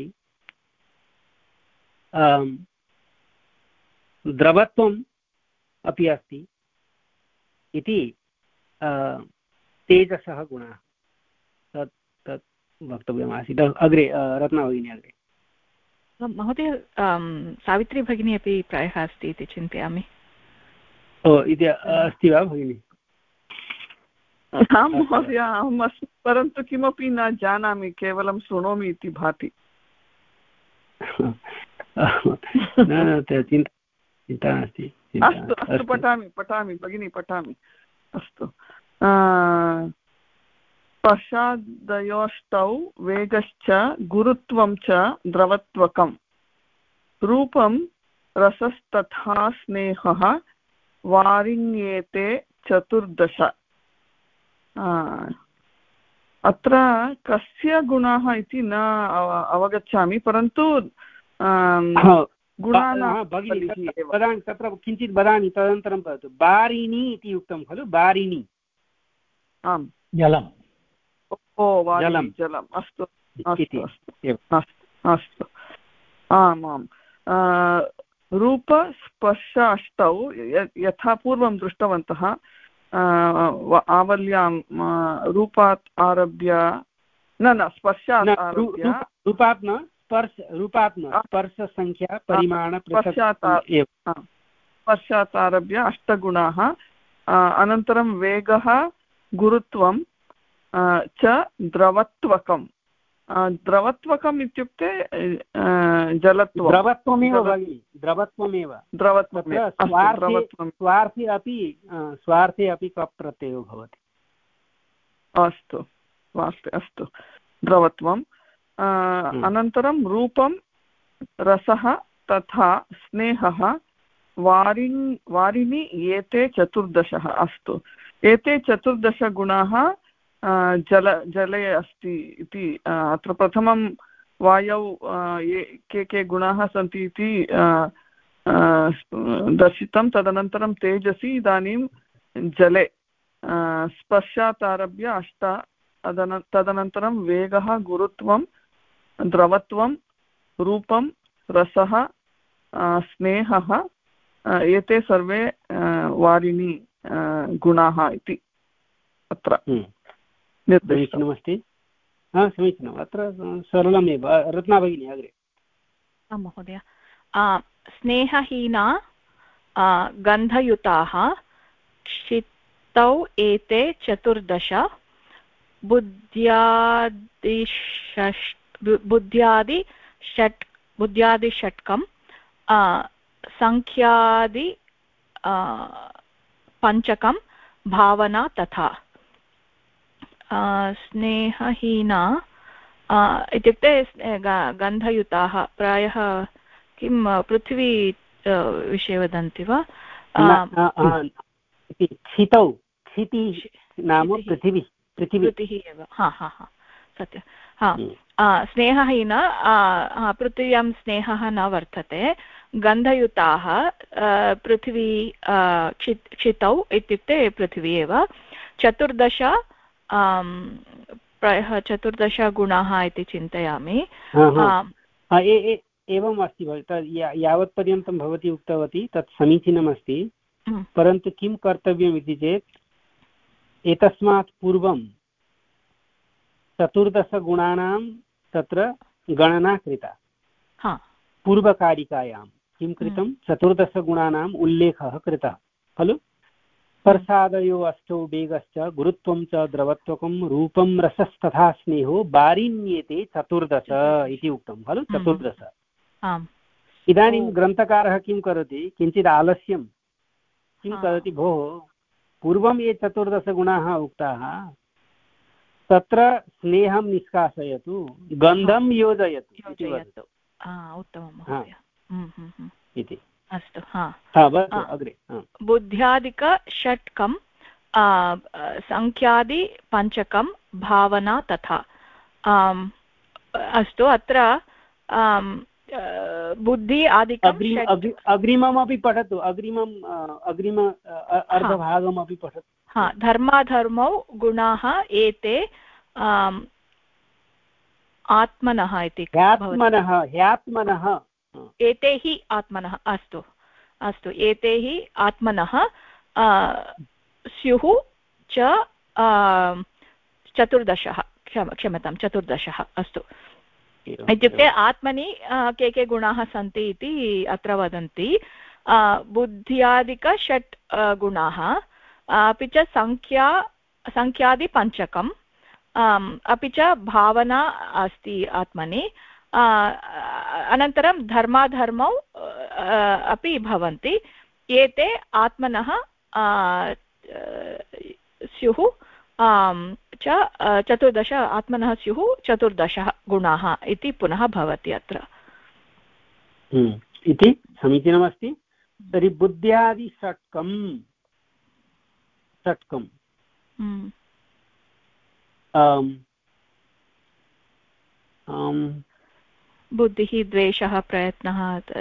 द्रवत्वम् अपि अस्ति इति तेजसः गुणः। तत् तत् वक्तव्यमासीत्। अग्रे रत्ना भगिनी अग्रे। महोदय, सावित्री भगिनी अपि प्रायः अस्ति इति चिन्तयामि। ओ, इति अस्ति वा भगिनी? आं महोदय, अहम् अस्मि, परन्तु किमपि न जानामि, केवलं शृणोमि इति भाति। न चिन्ता नास्ति। अस्तु अस्तु, पठामि पठामि भगिनी, पठामि। अस्तु, स्पर्शादयोष्टौ वेगश्च गुरुत्वं च द्रवत्वकं, रूपं रसस्तथा स्नेहः वारिण्येते चतुर्दश। अत्र कस्य गुणाः इति न अवगच्छामि, परन्तु वदामि, तत्र किञ्चित् वदामि, तदनन्तरं वदतु। वारिणी इति उक्तं खलु, वारिणी। आम्, जलम्। ओ, जलं जलम्। अस्तु अस्तु अस्तु अस्तु, आम् आम्। रूपस्पर्श अष्टौ यथा पूर्वं दृष्टवन्तः, आवल्यां रूपात् आरभ्य, न न स्पर्शात् आरभ्य, रूपात् न स्पर्श, रूपात् न स्पर्श संख्या परिमाण स्पर्शात् आरभ्य अष्टगुणाः, अनन्तरं वेगः गुरुत्वं च द्रवत्वकं। द्रवत्वकम् इत्युक्ते जलत्वं, द्रवत्वमेव द्रवत्वमेव स्वार्थे अपि स्वार्थे अपि कप् प्रत्ययो भवति। अस्तु, स्वार्थे, अस्तु, द्रवत्वम्। अनन्तरं रूपं रसः तथा स्नेहः वारिन् वारिणि एते चतुर्दशः अस्तु एते चतुर्दशगुणाः जल जले अस्ति इति अत्र प्रथमं वायौ ये के के गुणाः सन्ति इति दर्शितं तदनन्तरं तेजसि इदानीं जले स्पर्शात् आरभ्य अष्ट तदन तदनन्तरं वेगः गुरुत्वं द्रवत्वं रूपं रसः स्नेहः एते सर्वे वारिणि गुणाः इति अत्र समीचीनमस्ति समीचीनम् अत्र सरलमेव रत्ना भगिनी अग्रे आं महोदय स्नेहहीना गन्धयुताः क्षितौ एते चतुर्दश बुद्ध्यादिषष् बुद्ध्यादि षट् बुद्ध्यादिषट्कं सङ्ख्यादि पञ्चकं भावना तथा स्नेहहीना इत्युक्ते गन्धयुताः प्रायः किं पृथ्वी विषये वदन्ति वा क्षितौ क्षिति नाम पृथिवी पृथिवी एव हा हा हा सत्यं हा स्नेहहीन पृथिव्यां स्नेहः न वर्तते गन्धयुताः पृथिवी क्षित् क्षितौ इत्युक्ते पृथिवी एव चतुर्दश प्रायः चतुर्दश गुणाः इति चिन्तयामि एवम् अस्ति यावत्पर्यन्तं भवती उक्तवती तत् समीचीनमस्ति परन्तु किं कर्तव्यम् इति चेत् एतस्मात् पूर्वं चतुर्दशगुणानां तत्र गणना कृता पूर्वकारिकायां किं कृतं चतुर्दशगुणानाम् उल्लेखः कृतः खलु स्पर्शादयो अष्टौ वेगश्च गुरुत्वं च द्रवत्वकं रूपं रसस्तथा स्नेहो वारिण्येते चतुर्दश इति उक्तं खलु चतुर्दश इदानीं ग्रन्थकारः किं करोति किञ्चित् आलस्यं किं करोति भोः पूर्वं ये चतुर्दशगुणाः उक्ताः तत्र स्नेहं निष्कासयतु गन्धं योजयतु इति अस्तु अग्रे बुद्ध्यादिकषट्कं सङ्ख्यादिपञ्चकं भावना तथा अस्तु अत्र बुद्धि आदिकम् अग्रिममपि पठतु अग्रिमम् अग्रिम अर्धभागमपि पठतु हा धर्माधर्मौ गुणाः एते आत्मनः इति ह्यात्मनः ह्यात्मनः एते हि आत्मनः अस्तु अस्तु एते हि आत्मनः स्युः च चतुर्दशः क्षम क्षम्यतां चतुर्दशः अस्तु इत्युक्ते आत्मनि के के गुणाः सन्ति इति अत्र वदन्ति बुद्ध्यादिकषट् गुणाः अपि च सङ्ख्या सङ्ख्यादिपञ्चकम् अपि च भावना अस्ति आत्मनि अनन्तरं धर्माधर्मौ अपि भवन्ति एते आत्मनः स्युः च चतुर्दश आत्मनः स्युः चतुर्दश गुणाः इति पुनः भवति अत्र इति समीचीनमस्ति तर्हि बुद्ध्यादिषट्कं षट्कं बुद्धिः द्वेषः प्रयत्नः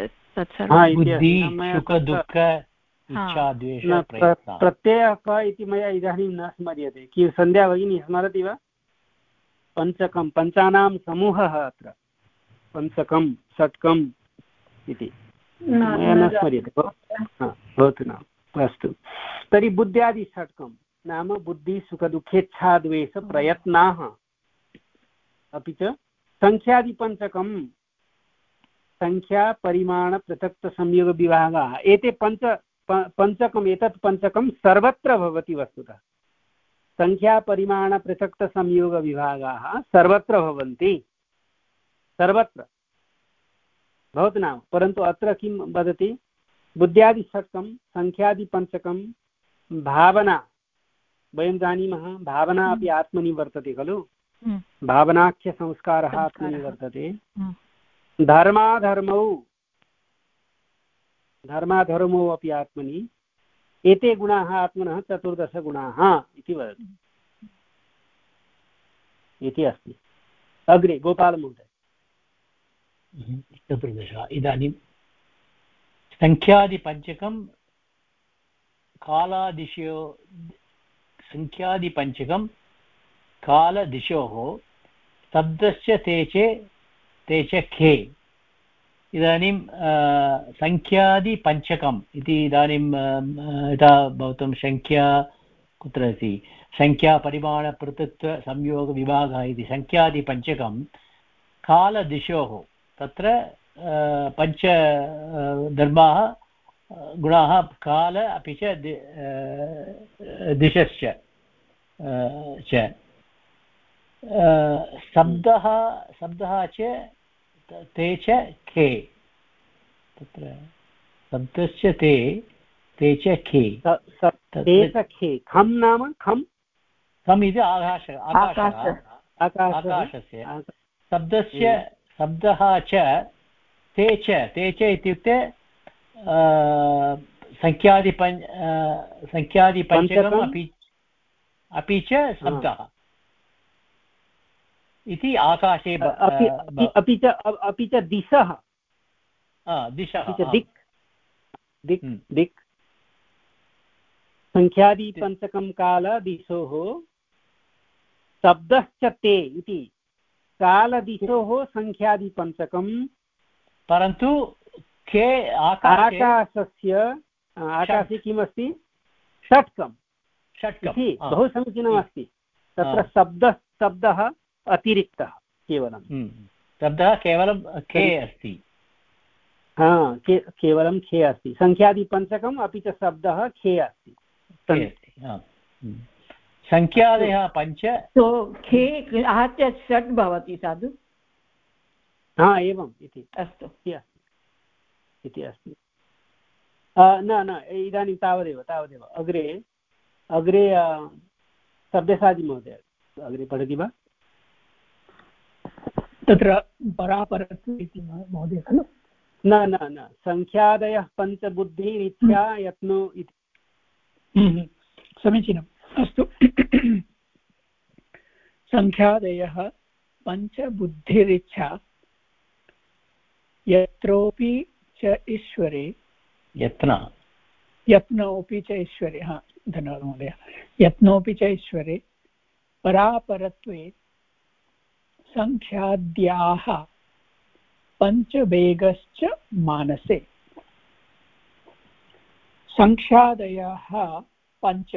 प्रत्ययः क इति मया इदानीं न स्मर्यते कि सन्ध्या भगिनी स्मरति वा पञ्चकं पञ्चानां समूहः अत्र पञ्चकं षट्कम् इति मया न स्मर्यते भवतु नाम अस्तु तर्हि बुद्ध्यादिषट्कं नाम बुद्धि सुखदुःखेच्छाद्वेषप्रयत्नाः अपि च सङ्ख्यादिपञ्चकं सङ्ख्या परिमाण पृथक्तसंयोगविभागाः एते पञ्च पञ्चकम् एतत् पञ्चकं सर्वत्र भवति वस्तुतः सङ्ख्या परिमाण पृथक्तसंयोगविभागाः सर्वत्र भवन्ति सर्वत्र भवतु नाम परन्तु अत्र किं वदति बुद्ध्यादिषट्कं सङ्ख्यादिपञ्चकं भावना वयं जानीमः भावना अपि आत्मनि वर्तते खलु भावनाख्यसंस्कारः आत्मनि वर्तते धर्माधर्मौ धर्माधर्मो अपि आत्मनि एते गुणाः आत्मनः चतुर्दशगुणाः इति वदति इति अस्ति। अग्रे गोपालमहोदय। चतुर्दश। इदानीं सङ्ख्यादिपञ्चकं कालादिशो सङ्ख्यादिपञ्चकं कालदिशोः शब्दस्य ते च ते च खे। इदानीं सङ्ख्यादिपञ्चकम् इति इदानीं यथा भवतुं सङ्ख्या कुत्र अस्ति सङ्ख्यापरिमाणपृथक्त्व संयोगविभागः इति सङ्ख्यादिपञ्चकं कालदिशोः तत्र पञ्च धर्माः गुणाः काल अपि च दिशश्च च शब्दः शब्दः च ते च खे। तत्र शब्दस्य ते ते च खे ते च खे खं नाम खं खम् इति आकाश आकाशस्य शब्दस्य शब्दः च ते च ते च इत्युक्ते सङ्ख्यादिपञ्च सङ्ख्यादिपञ्चकम् अपि अपि च शब्दः इति आकाशे अपि च अपि च दिशः दिशः दिक् दिक् दिक् सङ्ख्यादिपञ्चकं काल दिशोः शब्दश्च ते इति कालदिशोः सङ्ख्यादिपञ्चकं परन्तु के आकाशस्य आकाशे किमस्ति षट्कं षट्कं बहु समीचीनमस्ति। तत्र शब्द शब्दः अतिरिक्तः केवलं शब्दः केवलं खे अस्ति। हा के केवलं खे अस्ति। सङ्ख्यादिपञ्चकम् अपि च शब्दः खे अस्ति। सङ्ख्यादयः पञ्च तो खे आहत्य षट् भवति साधु। हा एवम् इति अस्तु इति अस्ति। न न इदानीं तावदेव तावदेव अग्रे अग्रे सब्यसाचि महोदय अग्रे पठति वा? तत्र परापरत्व इति महोदय खलु? न न न सङ्ख्यादयः पञ्चबुद्धिरीत्या यत्नो इति। समीचीनम् अस्तु। सङ्ख्यादयः पञ्चबुद्धिरिच्छा यत्रोपि च ईश्वरे यत्न यत्नोपि च ईश्वरे हा धन्यवादः महोदय। यत्नोपि च ईश्वरे परापरत्वे सङ्ख्याद्याः पञ्चवेगश्च मानसे। सङ्ख्यादयः पञ्च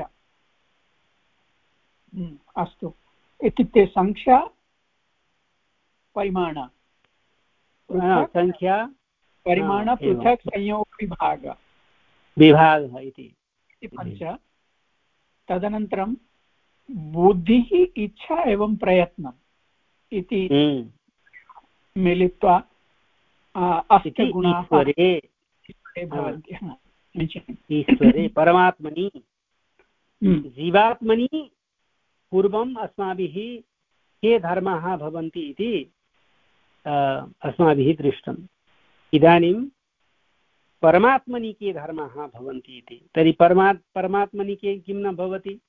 अस्तु इत्युक्ते संख्या परिमाण संख्या परिमाण पृथक् संयोगविभाग विभागः इति पञ्च। तदनन्तरं बुद्धिः इच्छा एवं प्रयत्नम् इति मिलित्वा अष्टगुणाः भवन्ति। ईश्वरे परमात्मनि जीवात्मनि पूर्वम् अस्माभिः के धर्माः भवन्ति इति अस्माभिः दृष्टम्। इदानीं परमात्मनि के धर्माः भवन्ति इति। तर्हि परमा परमात्मनि के किं न भवति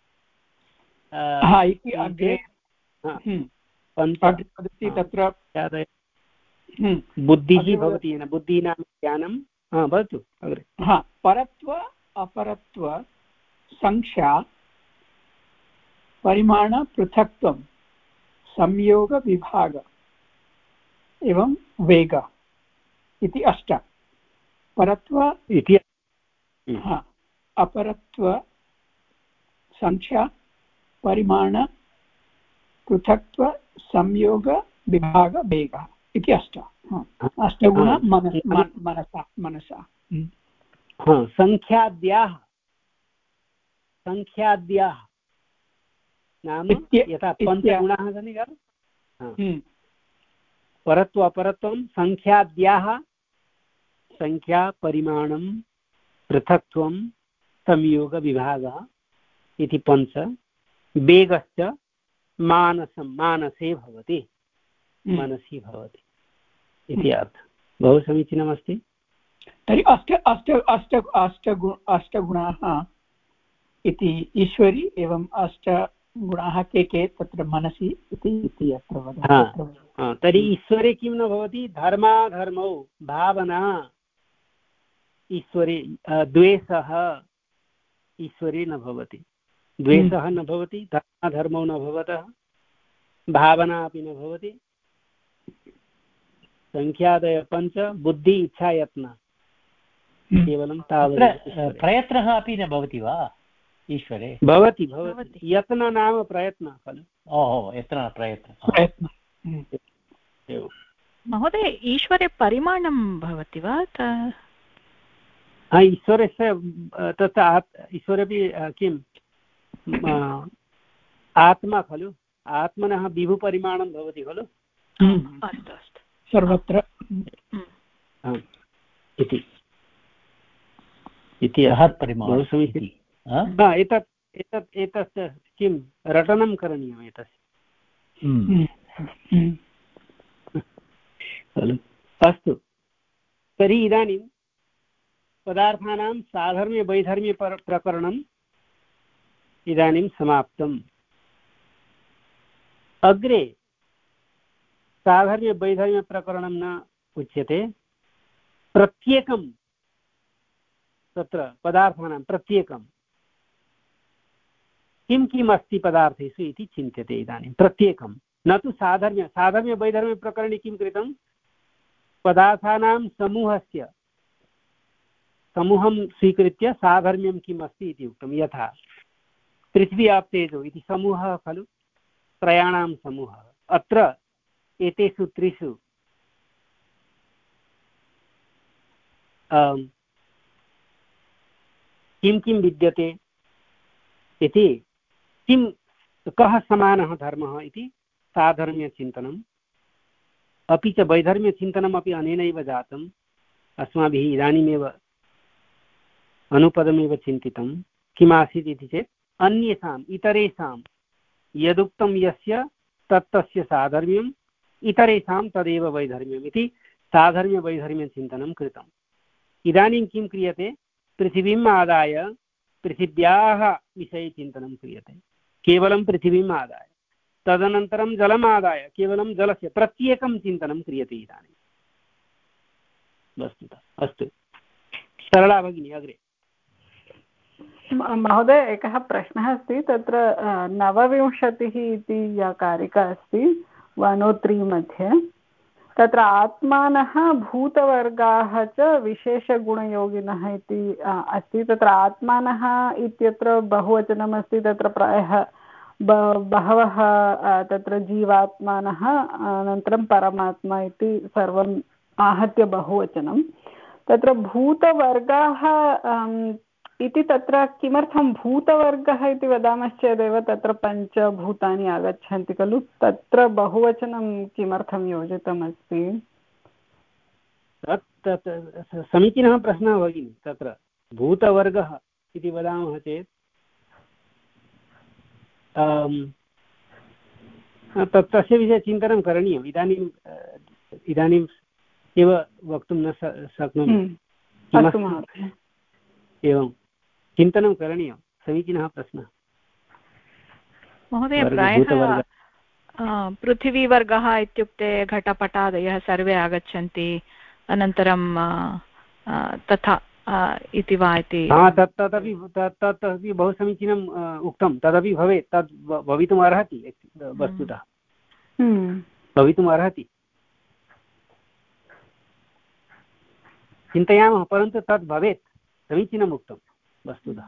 अग्रे तत्र बुद्धिः भवति न बुद्धिः नाम ज्ञानं। हा वदतु अग्रे। हा परत्व अपरत्व संख्या परिमाण पृथक्त्वं संयोग विभाग एवं वेग इति अष्ट। परत्व इति हा अपरत्व संख्या परिमाण पृथक्त्व संयोग विभाग वेग इति अष्ट अष्टगुण मनसा मनसा संख्याद्याः संख्याद्याः नाम यथा पञ्चगुणाः सन्ति खलु परत्व अपरत्वं संख्याद्याः संख्या परिमाणं पृथक्त्वं संयोगविभागः इति पञ्च। वेगश्च मानसं मानसे भवति मनसि भवति इति अर्थः। बहु समीचीनमस्ति। तर्हि अष्ट अष्ट अष्ट अष्टगु अष्टगुणाः इति ईश्वरी एवं अष्टगुणाः के के तत्र मनसि इति अत्र वदति। तर्हि ईश्वरे किं न भवति? धर्माधर्मौ भावना ईश्वरे, द्वेषः ईश्वरे न भवति, द्वेषः न भवति, धर्माधर्मौ न भवतः, भावना अपि न भवति, संख्यादय पञ्च, बुद्धि इच्छा यत्न केवलं तावत्। प्रयत्नः अपि न भवति वा ईश्वरे? भवति भवति, यत्न नाम प्रयत्न खलु। ओहो, यत्न प्रयत्न। महोदय, ईश्वरे परिमाणं भवति वा? ईश्वरस्य तत्र ईश्वरपि किम् आत्मा खलु, आत्मनः विभुपरिमाणं भवति खलु। अस्तु अस्तु, सर्वत्र इति इति बहु समीचीनम्। एतत् एतत् एतस्य किं रटनं करणीयम् एतस्य खलु। अस्तु, तर्हि इदानीं पदार्थानां साधर्म्य वैधर्म्य प्रकरणम् इदानीं समाप्तम्। अग्रे साधर्म्य वैधर्म्य प्रकरणं न उच्यते, प्रत्येकं तत्र पदार्थानां प्रत्येकं किं किम् अस्ति पदार्थेषु इति चिन्त्यते इदानीं। प्रत्येकं, न तु साधर्म्य साधर्म्य वैधर्म्य प्रकरणे किं कृतं? पदार्थानां समूहस्य समूहं स्वीकृत्य साधर्म्यं किम् अस्ति इति उक्तं। यथा पृथ्वी आप तेजो इति समूहः खलु, त्रयाणां समूहः। अत्र एतेषु त्रिषु किं किं विद्यते इति, किं कः समानः धर्मः इति साधर्म्यचिन्तनम्। अपि च वैधर्म्यचिन्तनमपि अनेनैव जातम्। अस्माभिः इदानीमेव अनुपदमेव चिन्तितं। किमासीत् इति चेत् अन्येषाम् इतरेषां यदुक्तं यस्य तत्तस्य साधर्म्यम्, इतरेषां तदेव वैधर्म्यम् इति साधर्म्यवैधर्म्यचिन्तनं कृतम्। इदानीं किं क्रियते? पृथिवीम् आदाय पृथिव्याः विषये चिन्तनं क्रियते, केवलं पृथिवीम् आदाय। तदनन्तरं जलम् आदाय केवलं जलस्य प्रत्येकं चिन्तनं क्रियते इदानीं वस्तुतः। अस्तु, सरला भगिनी अग्रे। महोदय, एकः प्रश्नः अस्ति। तत्र नवविंशतिः इति या कारिका अस्ति वन ओ त्री मध्ये, तत्र आत्मानः भूतवर्गाः च विशेषगुणयोगिनः इति अस्ति। तत्र आत्मानः इत्यत्र बहुवचनमस्ति। तत्र प्रायः बहवः तत्र जीवात्मानः, अनन्तरं परमात्मा इति सर्वम् आहत्य बहुवचनं। तत्र भूतवर्गाः इति तत्र किमर्थं भूतवर्गः इति वदामश्चेदेव तत्र पञ्चभूतानि आगच्छन्ति खलु, तत्र बहुवचनं किमर्थं योजितमस्ति? तत् समीचीनः प्रश्नः भगिनि। तत्र भूतवर्गः इति वदामः चेत् तत् तस्य विषये चिन्तनं करणीयम्। इदानीम् इदानीम् एव वक्तुं न शक्नोमि। एवं चिन्तनं करणीयं। समीचीनः प्रश्नः महोदय। प्रायः पृथिवीवर्गः इत्युक्ते घटपटादयः सर्वे आगच्छन्ति, अनन्तरं तथा इति वा इति। तत् तदपि तदपि बहु समीचीनम् उक्तं। तदपि भवेत्, तद् भवितुम् अर्हति, वस्तुतः भवितुम् अर्हति, चिन्तयामः। परन्तु तद् भवेत्, समीचीनम् उक्तं वस्तुतः।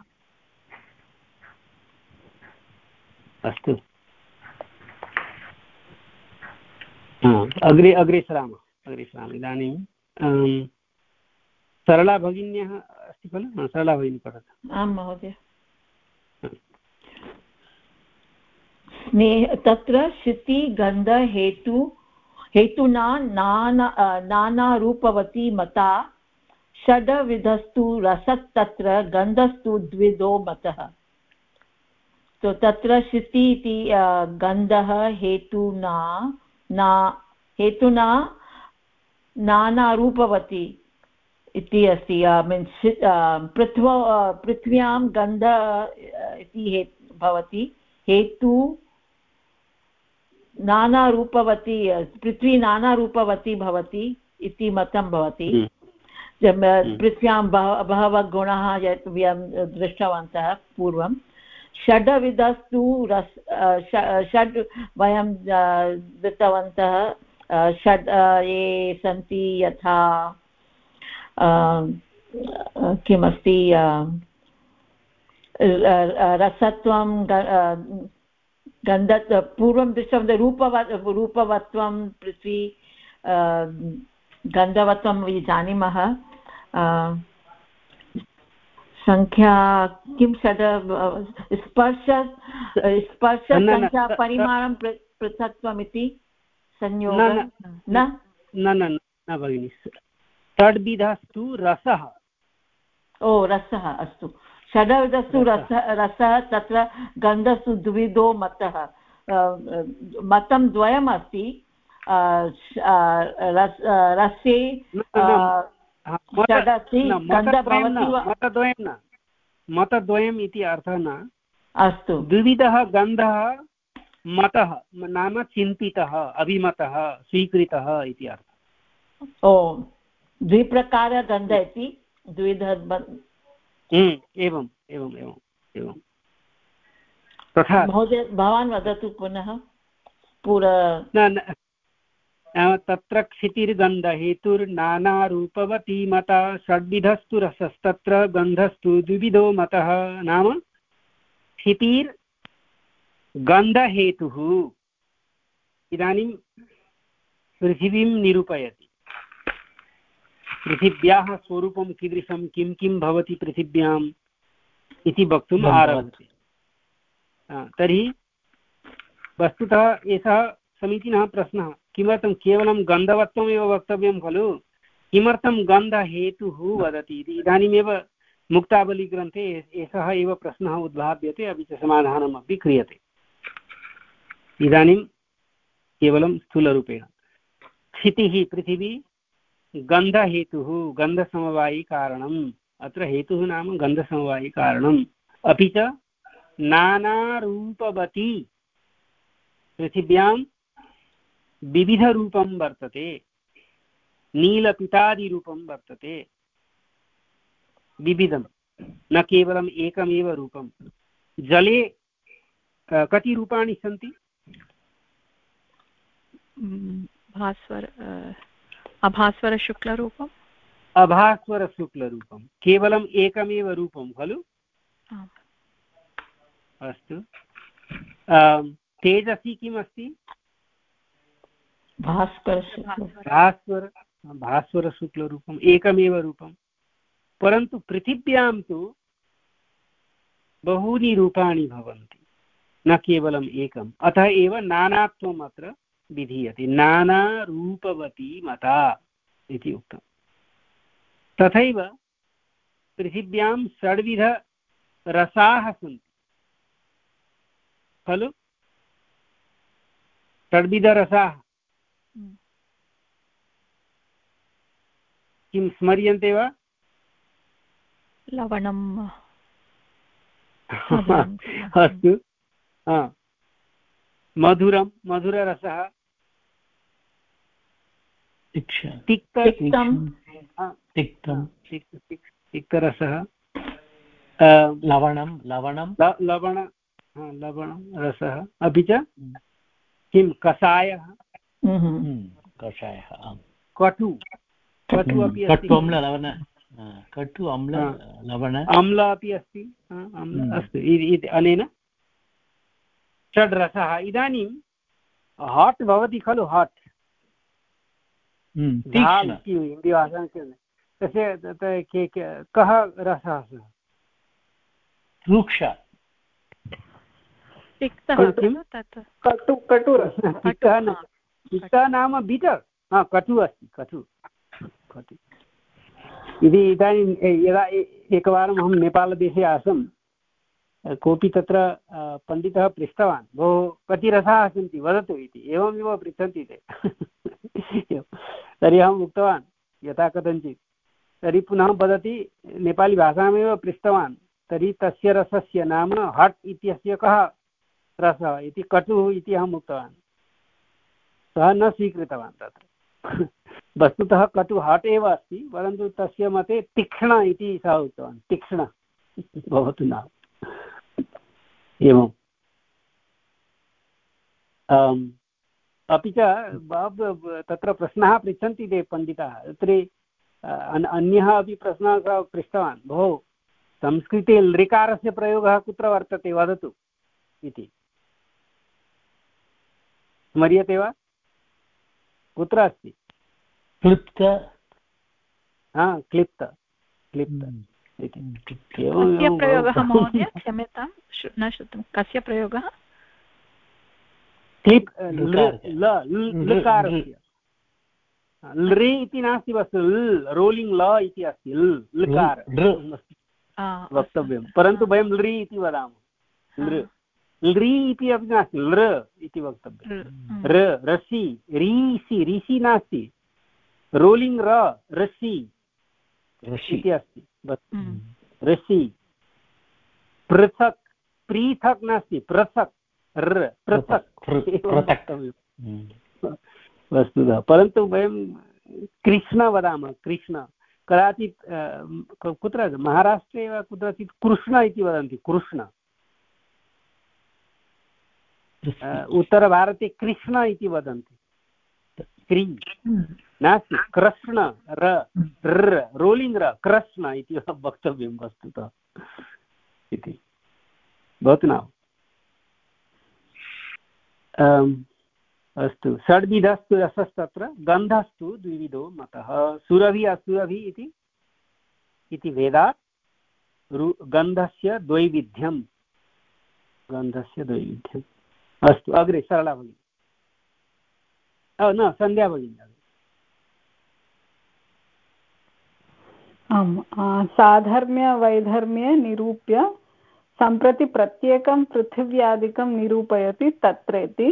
अस्तु, अग्रे अग्रे सरामः अग्रे सरामः इदानीं सरला भगिन्यः अस्ति खलु? सरला भगिनी पठतु। आं महोदय। तत्र श्रुति गन्ध हेतु हेतुना नाना नानारूपवती मता षड्विधस्तु रसत् तत्र गन्धस्तु द्विधो मतः। तो तत्र श्रुति इति गन्धः हेतुना ना हेतुना नानारूपवती इति अस्ति मीन्स् पृथ्व पृथ्व्यां गन्ध इति हे भवति हेतु नानारूपवती पृथ्वी नानारूपवती भवति इति मतं भवति पृथ्व्यां बह बहवः गुणाः यत् वयं दृष्टवन्तः पूर्वं षड्विधस्तु रस षड् वयं दृष्टवन्तः षड् ये सन्ति यथा किमस्ति रसत्वं गन्ध पूर्वं दृष्टवन्तः रूपवत् रूपवत्वं पृथ्वी गन्धवत्वं जानीमः संख्या किं षड् स्पर्श स्पर्श संख्या परिमाणं पृथक्त्वमिति संयोगः न न न भगिनि षड्विधस्तु रसः ओ रसः अस्तु षड्विधस्तु रसः रसः तत्र गन्धस्तु द्विधो मतः मतं द्वयम् अस्ति रसे मतद्वयं न मतद्वयम् इति अर्थः न अस्तु द्विविधः गन्धः मतः नाम चिन्तितः अभिमतः स्वीकृतः इति अर्थः ओ द्विप्रकारगन्ध इति द्विविधः एवम् एवम् एवम् एवं तथा महोदय भवान् वदतु पुनः पूरा तत्र क्षितिर्गन्धहेतुर्नानारूपवती मता षड्विधस्तु रसस्तत्र गन्धस्तु द्विविधो मतः नाम क्षितिर्गन्धहेतुः इदानीं पृथिवीं निरूपयति पृथिव्याः स्वरूपं कीदृशं किं किं भवति पृथिव्याम् इति वक्तुम् आरभते तर्हि वस्तुतः एषः समीचीनः प्रश्नः किमर्थं केवलं गन्धवत्वमेव वक्तव्यं खलु किमर्थं गन्धहेतुः वदति इति इदानीमेव मुक्तावलीग्रन्थे एषः एव प्रश्नः उद्भाव्यते अपि च समाधानमपि क्रियते इदानीं केवलं स्थूलरूपेण क्षितिः पृथिवी गन्धहेतुः गन्धसमवायिकारणम् अत्र हेतुः नाम गन्धसमवायिकारणम् अपि च नानारूपवती पृथिव्यां विविधरूपं वर्तते नीलपितादिरूपं वर्तते विविधं न केवलम् एकमेव रूपं जले कति रूपाणि सन्ति भास्वर अभास्वरशुक्लरूपम् अभास्वरशुक्लरूपं केवलम् एकमेव रूपं खलु अस्तु तेजसि किम् अस्ति भास्कर भास्वर भास्वरशुक्लरूपम् एकमेव रूपं परन्तु पृथिव्यां तु बहूनि रूपाणि भवन्ति न केवलम् एकम् अतः एव नानात्वम् अत्र विधीयते नानारूपवती मता इति उक्तम् तथैव पृथिव्यां षड्विधरसाः सन्ति खलु षड्विधरसाः किं स्मर्यन्ते वा लवणं अस्तु मधुरं मधुररसः तिक्तरसः लवणं लवणं लवण लवणं रसः अपि च किं कषायः कषायः कटु कटु अपि अस्ति कटु अम्ल लवण अम्ल अपि अस्ति अस्तु अनेन षड्रसः इदानीं हाट् भवति खलु हाट् तस्य कः रसः सः रूक्ष तिक्तः नाम बिटर् हा कटु अस्ति कटु कटु इति इदानीं यदा एकवारम् अहं नेपालदेशे आसम् कोऽपि तत्र पण्डितः पृष्टवान् भोः कति रसाः सन्ति वदतु इति एवमेव पृच्छन्ति ते तर्हि अहम् उक्तवान् यथा कथञ्चित् तर्हि पुनः वदति नेपालीभाषामेव पृष्टवान् तर्हि तस्य रसस्य नाम हट् इत्यस्य कः रसः इति कटुः इति अहम् उक्तवान्। सः न स्वीकृतवान् तत्र वस्तुतः कटु हट् एव अस्ति परन्तु तस्य मते तीक्ष्ण इति सः उक्तवान् तीक्ष्ण भवतु नाम एवम्। अपि च तत्र प्रश्नाः पृच्छन्ति ते पण्डिताः तत्र अन्यः अपि प्रश्नः पृष्टवान् भोः संस्कृते लृकारस्य प्रयोगः कुत्र वर्तते वदतु इति स्मर्यते वा कुत्र अस्ति? क्लिप्त हा क्लिप्त क्लिप्त इति कस्य प्रयोगः महोदय क्षम्यतां न श्रुतं कस्य प्रयोगः? क्लिप् लकारस्य लृ इति नास्ति वस्तु रोलिङ्ग् ल इति अस्ति लकार वक्तव्यं परन्तु वयं लृ इति वदामः लृ लृ इति अपि नास्ति लृ इति वक्तव्यं र रसि रीसि रीसि नास्ति रोलिङ्ग् र रसि इति अस्ति रसि पृथक् पृथक् नास्ति पृथक् र पृथक् वक्तव्यं वस्तुतः परन्तु वयं कृष्ण वदामः कृष्ण कदाचित् कुत्र महाराष्ट्रे वा कुत्रचित् कृष्ण इति वदन्ति कृष्ण उत्तरभारते कृष्ण इति वदन्ति क्री नास्ति कृष्ण र रोलिङ्ग् र कृष्ण इति वक्तव्यं वस्तुतः इति भवतु नाम। अस्तु षड्विधस्तु रसस्तत्र गन्धस्तु द्विविधो मतः सुरभि असुरभि इति इति वेदात् गन्धस्य द्वैविध्यं गन्धस्य द्वैविध्यम्। अस्तु अग्रे सरला भगिनी न सन्ध्या भगिनी। आम् साधर्म्य वैधर्म्ये निरूप्य सम्प्रति प्रत्येकं पृथिव्यादिकं निरूपयति तत्रेति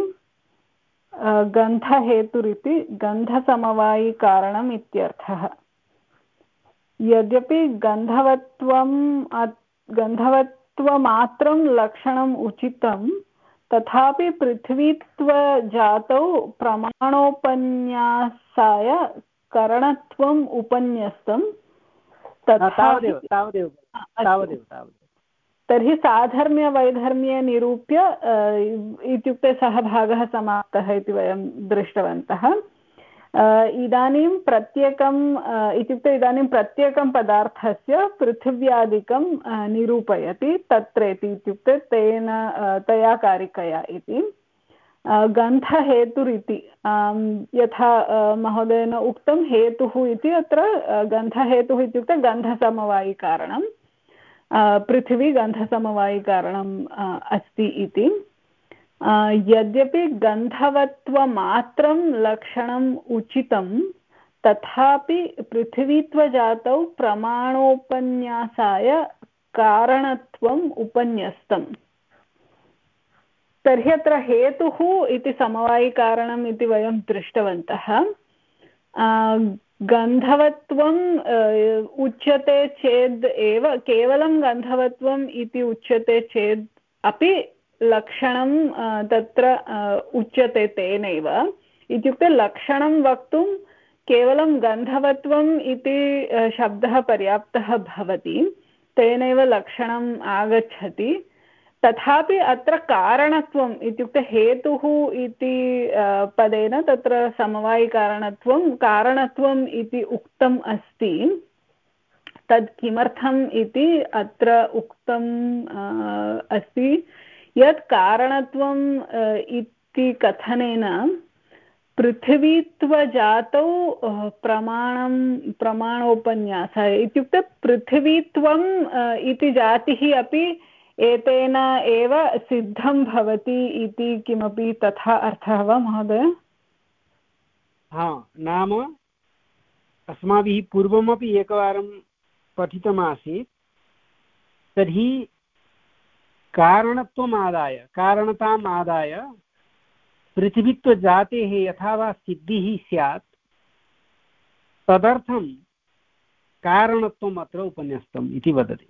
गन्धहेतुरिति गन्धसमवायिकारणम् इत्यर्थः। यद्यपि गन्धवत्वं गन्धवत्वमात्रं लक्षणम् उचितं तथापि पृथ्वीत्वजातौ प्रमाणोपन्यासाय करणत्वम् उपन्यस्तं तावदेव तावदेव तावदेव तावदेव। तर्हि साधर्म्य वैधर्म्ये निरूप्य इत्युक्ते सः भागः समाप्तः इति वयं दृष्टवन्तः। इदानीं प्रत्येकम् इत्युक्ते इदानीं प्रत्येकं पदार्थस्य पृथिव्यादिकं निरूपयति तत्रेति इत्युक्ते तेन तया कारिकया इति गन्धहेतुरिति यथा महोदयेन उक्तं हेतुः इति अत्र गन्धहेतुः इत्युक्ते गन्धसमवायिकारणं पृथिवी गन्धसमवायिकारणम् अस्ति इति। यद्यपि गन्धवत्वमात्रं लक्षणम् उचितं तथापि पृथिवीत्वजातौ प्रमाणोपन्यासाय कारणत्वम् उपन्यस्तम्। तर्हि अत्र हेतुः इति समवायिकारणम् इति वयं दृष्टवन्तः। गन्धवत्वम् उच्यते चेद् एव केवलं गन्धवत्वम् इति उच्यते चेद् अपि लक्षणं तत्र उच्यते तेनैव। इत्युक्ते लक्षणं वक्तुं केवलं गन्धवत्वम् इति शब्दः पर्याप्तः भवति तेनैव लक्षणम् आगच्छति। तथापि अत्र कारणत्वम् इत्युक्ते हेतुः इति पदेन तत्र समवायिकारणत्वं कारणत्वम् इति उक्तम् अस्ति। तद् किमर्थम् इति अत्र उक्तम् अस्ति यत् कारणत्वम् इति कथनेन पृथिवीत्वजातौ प्रमाणं प्रमाणोपन्यासः इत्युक्ते पृथिवीत्वम् इति जातिः अपि एतेन एव सिद्धं भवति इति किमपि तथा अर्थः वा महोदय? हा नाम अस्माभिः पूर्वमपि एकवारं पठितमासीत्। तर्हि कारणत्वम् आदाय कारणताम् आदाय पृथिवीत्वजातेः यथा वा सिद्धिः स्यात् तदर्थं कारणत्वम् अत्र उपन्यस्तम् इति वदति।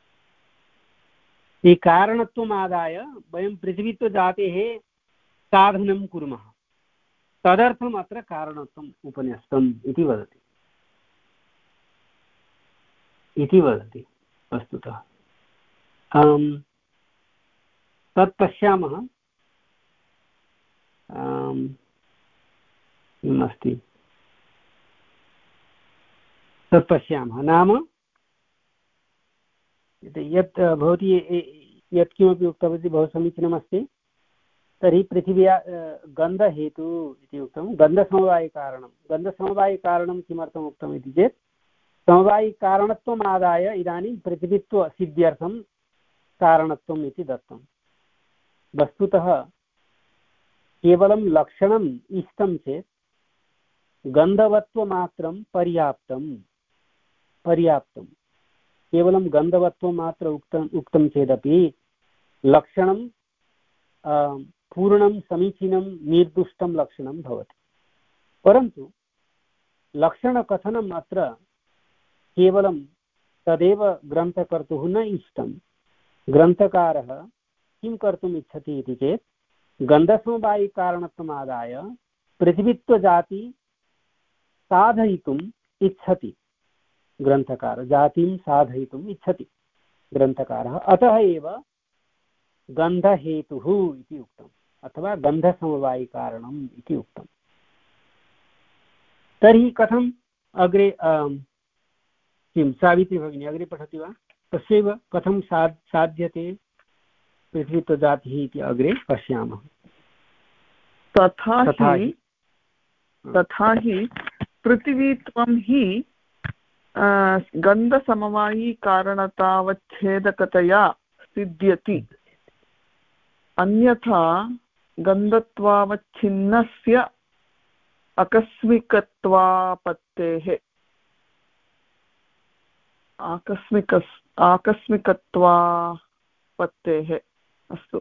ये कारणत्वम् आदाय वयं पृथिवीत्वजातेः साधनं कुर्मः, तदर्थम् अत्र कारणत्वम् उपन्यस्तम् इति वदति इति वदति वस्तुतः। तत् पश्यामः किम् अस्ति तत् पश्यामः। नाम यत् भवती यत्किमपि उक्तवती बहु समीचीनमस्ति। तर्हि पृथिव्या गन्धहेतु इति उक्तं, गन्धसमवायिकारणं। गन्धसमवायिकारणं किमर्थम् उक्तम् इति चेत् समवायिकारणत्वम् आदाय इदानीं पृथिवीत्वसिद्ध्यर्थं कारणत्वम् इति दत्तं। वस्तुतः केवलं लक्षणम् इष्टं चेत् गन्धवत्वमात्रं पर्याप्तं पर्याप्तं केवलं गन्धवत्वमात्र उक्तम् उक्तं चेदपि लक्षणं पूर्णं समीचीनं निर्दुष्टं लक्षणं भवति। परन्तु लक्षणकथनम् अत्र केवलं तदेव ग्रन्थकर्तुः न इष्टं। ग्रन्थकारः किं कर्तुम् इच्छति इति चेत् गन्धसमवायिकारणत्वम् आदाय पृथिवीत्वजाति साधयितुम् इच्छति ग्रन्थकारः, जातिं साधयितुम् इच्छति ग्रन्थकारः। अतः एव गन्धहेतुः इति उक्तम् अथवा गन्धसमवायिकारणम् इति उक्तम्। तर्हि कथम् अग्रे किं सावित्री भगिनी अग्रे पठति वा? तस्यैव कथं साध् साध्यते पृथ्वीत्वजातिः इति अग्रे पश्यामः। तथा हि तथा हि पृथिवीत्वं हि गन्धसमवायिकारणतावच्छेदकतया सिद्ध्यति, अन्यथा गन्धत्वावच्छिन्नस्य आकस्मिकत्वापत्तेः आकस्मिक आकस्मिकत्वापत्तेः अस्तु।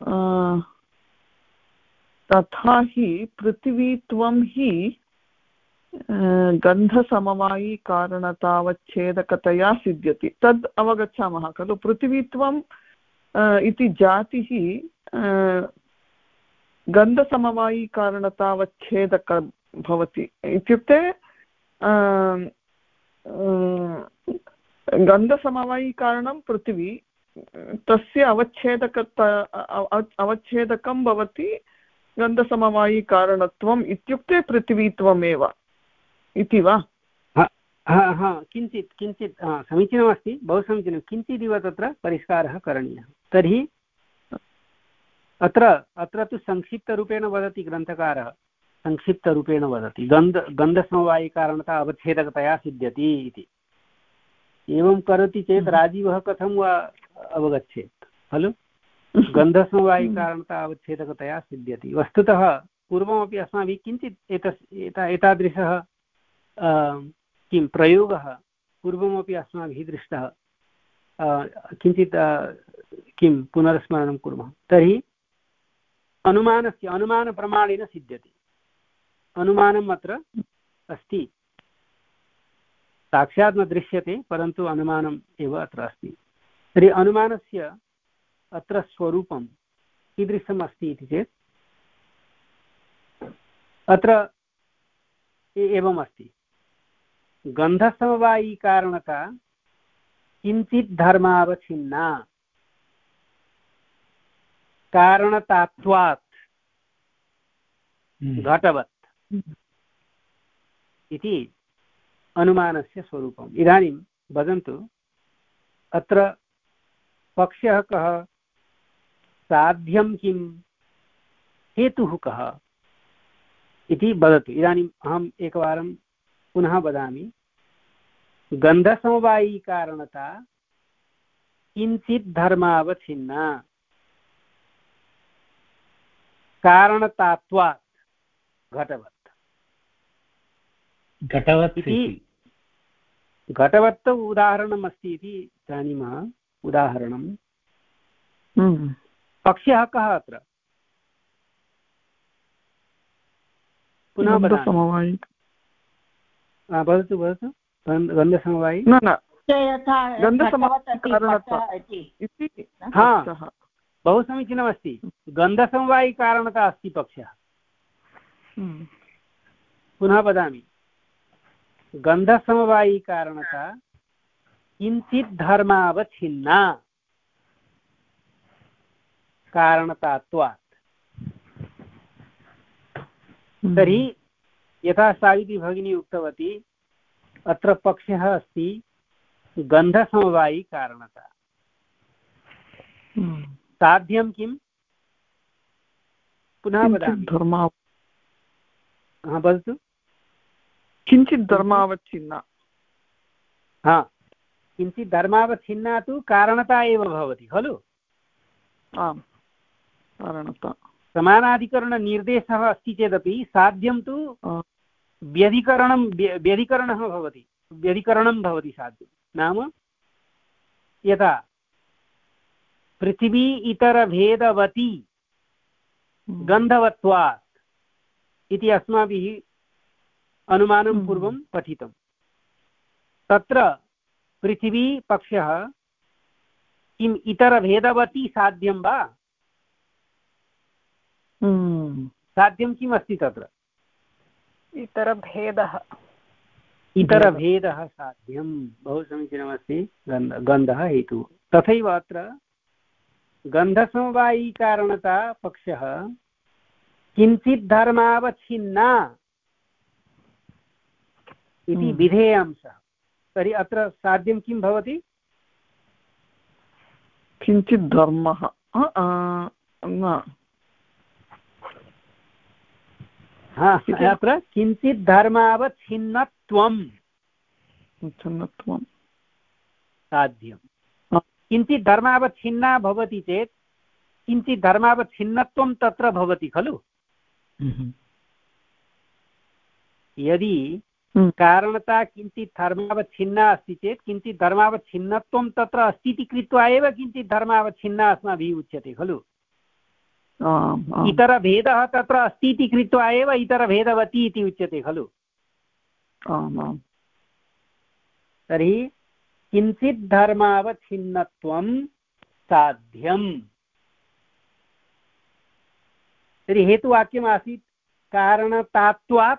तथा हि पृथिवीत्वं हि गन्धसमवायिकारणतावच्छेदकतया सिद्ध्यति। तद् अवगच्छामः खलु। पृथिवीत्वम् इति जातिः गन्धसमवायिकारणतावच्छेदक भवति इत्युक्ते गन्धसमवायिकारणं पृथिवी, तस्य अवच्छेदकता अवच्छेदकं भवति गन्धसमवायिकारणत्वम् इत्युक्ते पृथिवीत्वमेव इति वा? किञ्चित् किञ्चित् समीचीनमस्ति, बहु समीचीनं। किञ्चिदिव तत्र परिष्कारः करणीयः। तर्हि अत्र अत्र तु संक्षिप्तरूपेण वदति ग्रन्थकारः, संक्षिप्तरूपेण वदति गन्ध गन्धसमवायिकारणता अवच्छेदकतया सिद्ध्यति इति। एवं करोति चेत् राजीवः कथं वा अवगच्छेत् खलु? गन्धसमवायिकारणता अवच्छेदकतया सिद्ध्यति। वस्तुतः पूर्वमपि अस्माभिः किञ्चित् एतस् एता एतादृशः किं प्रयोगः पूर्वमपि अस्माभिः दृष्टः। किञ्चित् किं पुनर्स्मरणं कुर्मः। तर्हि अनुमानस्य अनुमानप्रमाणेन सिद्ध्यति। अनुमानम् अत्र अस्ति, साक्षात् न दृश्यते परन्तु अनुमानम् एव अत्र अस्ति। तर्हि अनुमानस्य अत्र स्वरूपं कीदृशम् अस्ति इति चेत् अत्र एवम् अस्ति। गन्धसमवायिकारणता किञ्चित् धर्मावच्छिन्ना कारणतात्वात् घटवत् इति अनुमानस्य स्वरूपम्। इदानीं वदन्तु अत्र पक्षः कः, साध्यं किं, हेतुः कः इति वदतु। इदानीम् अहम् एकवारं पुनः वदामि। गन्धसमवायिकारणता किञ्चित् धर्मावच्छिन्ना कारणतात्वात् घटवत् घटवत् इति घटवत् उदाहरणम् अस्ति इति जानीमः। उदाहरणं पक्षः कः अत्र? पुनः वदतु वदतु। गन्धसमवायि न न बहु समीचीनमस्ति। गन्धसमवायिकारणता अस्ति पक्षः। पुनः वदामि, गन्धसमवायिकारणता किञ्चित् धर्मावच्छिन्ना कारणतात्वात्। तर्हि यथा सावित्री भगिनी उक्तवती, अत्र पक्षः अस्ति गन्धसमवायिकारणता। साध्यं किं? पुनः वदामि, हा वदतु। किञ्चित् धर्मावच्छिन्ना, हा किञ्चित् धर्मावच्छिन्ना तु कारणता एव भवति खलु। आम्, कारणता। समानाधिकरणनिर्देशः अस्ति चेदपि साध्यं तु व्यधिकरणं व्यधिकरणः भवति, व्यधिकरणं भवति साध्यं। नाम यथा पृथिवी इतरभेदवती गन्धवत्वात् इति अस्माभिः अनुमानं पूर्वं पठितं। तत्र पृथिवी पक्षः किम् इतरभेदवती साध्यं वा? साध्यं किम् अस्ति तत्र? इतरभेदः इतरभेदः साध्यं। बहु समीचीनमस्ति। गन्ध गन्धः हेतुः। तथैव अत्र गन्धसमवायिकारणता पक्षः किञ्चित् धर्मावच्छिन्ना इति विधेयांशः। तर्हि अत्र साध्यं किं भवति? किञ्चित् धर्मः अत्र किञ्चित् धर्मावच्छिन्नत्वं साध्यं। किञ्चित् धर्मावच्छिन्ना भवति चेत् किञ्चित् धर्मावच्छिन्नत्वं तत्र भवति खलु। यदि कारणता किञ्चित् धर्मावच्छिन्ना अस्ति चेत् किञ्चित् धर्मावच्छिन्नत्वं तत्र अस्ति इति कृत्वा एव किञ्चित् धर्मावच्छिन्ना अस्माभिः उच्यते खलु। इतरभेदः तत्र अस्ति इति कृत्वा एव इतरभेदवती इति उच्यते खलु। तर्हि किञ्चित् धर्मावच्छिन्नत्वं साध्यम्। तर्हि हेतुवाक्यम् आसीत् कारणतात्वात्।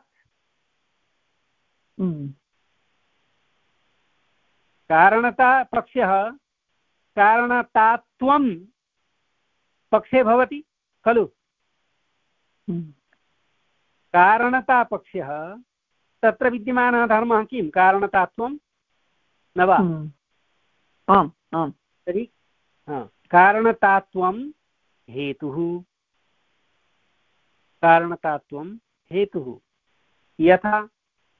कारणता पक्षः कारणतात्वं पक्षे भवति खलु। कारणता पक्षः तत्र विद्यमानः धर्मः किं? कारणतात्वं न वा? आम् आम्। तर्हि कारणतात्वं हेतुः। कारणतात्वं हेतुः। यथा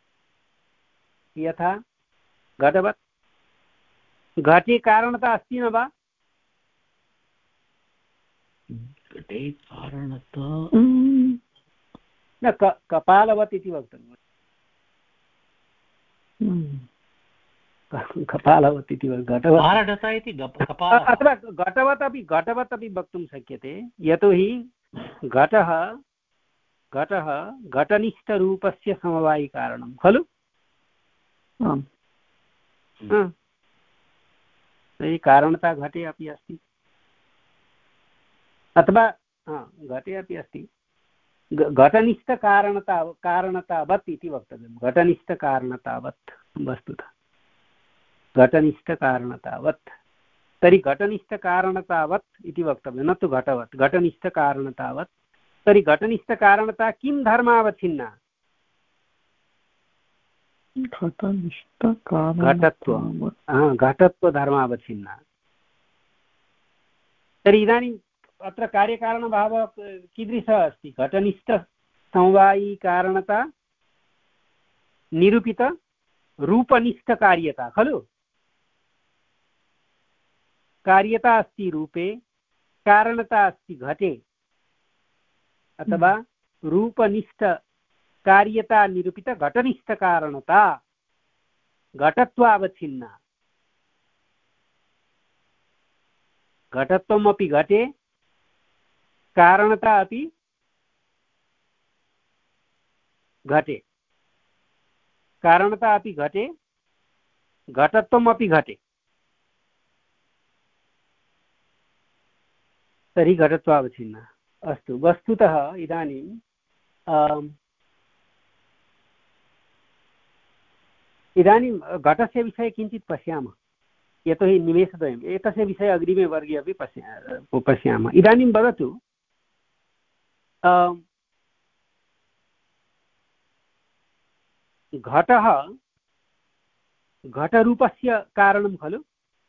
यथा घटवत्। घटे कारणता अस्ति न वा? घटे कारणता न, कपालवत् इति वक्तव्यं। कपालवत् इति घटवत् अथवा घटवत् अपि घटवत् अपि वक्तुं शक्यते। यतोहि घटः घटः घटनिष्ठरूपस्य समवायिकारणं खलु। तर्हि कारणता घटे अपि अस्ति, अथवा घटे अपि अस्ति। घटनिष्ठकारणता कारणतावत् इति वक्तव्यं। घटनिष्ठकारणतावत् वस्तुतः घटनिष्ठकारणतावत्। तर्हि घटनिष्ठकारणतावत् इति वक्तव्यं, न तु घटवत्। घटनिष्ठकारणतावत्। तर्हि घटनिष्ठकारणता किं धर्मावच्छिन्ना? घटत्व घटत्वधर्मावच्छिन्ना। तर्हि इदानीम् अत्र कार्यकारणभावः कीदृशः अस्ति? घटनिष्ठसमवायिकारणता निरूपितरूपनिष्ठकार्यता खलु। कार्यता अस्ति रूपे, कारणता अस्ति घटे, अथवा रूपनिष्ठकार्यता निरूपित घटनिष्ठकारणता घटत्वावच्छिन्ना। घटत्वमपि घटे, कारणता अपि घटे। कारणता अपि घटे, घटत्वम् अपि घटे तर्हि घटत्वावच्छिन्नः। अस्तु, वस्तुतः इदानीं इदानीं घटस्य विषये किञ्चित् पश्यामः, यतोहि निमेषद्वयम् एतस्य विषये अग्रिमे वर्गे अपि पश्या पश्यामः। इदानीं वदतु, घटः घटरूपस्य कारणं खलु?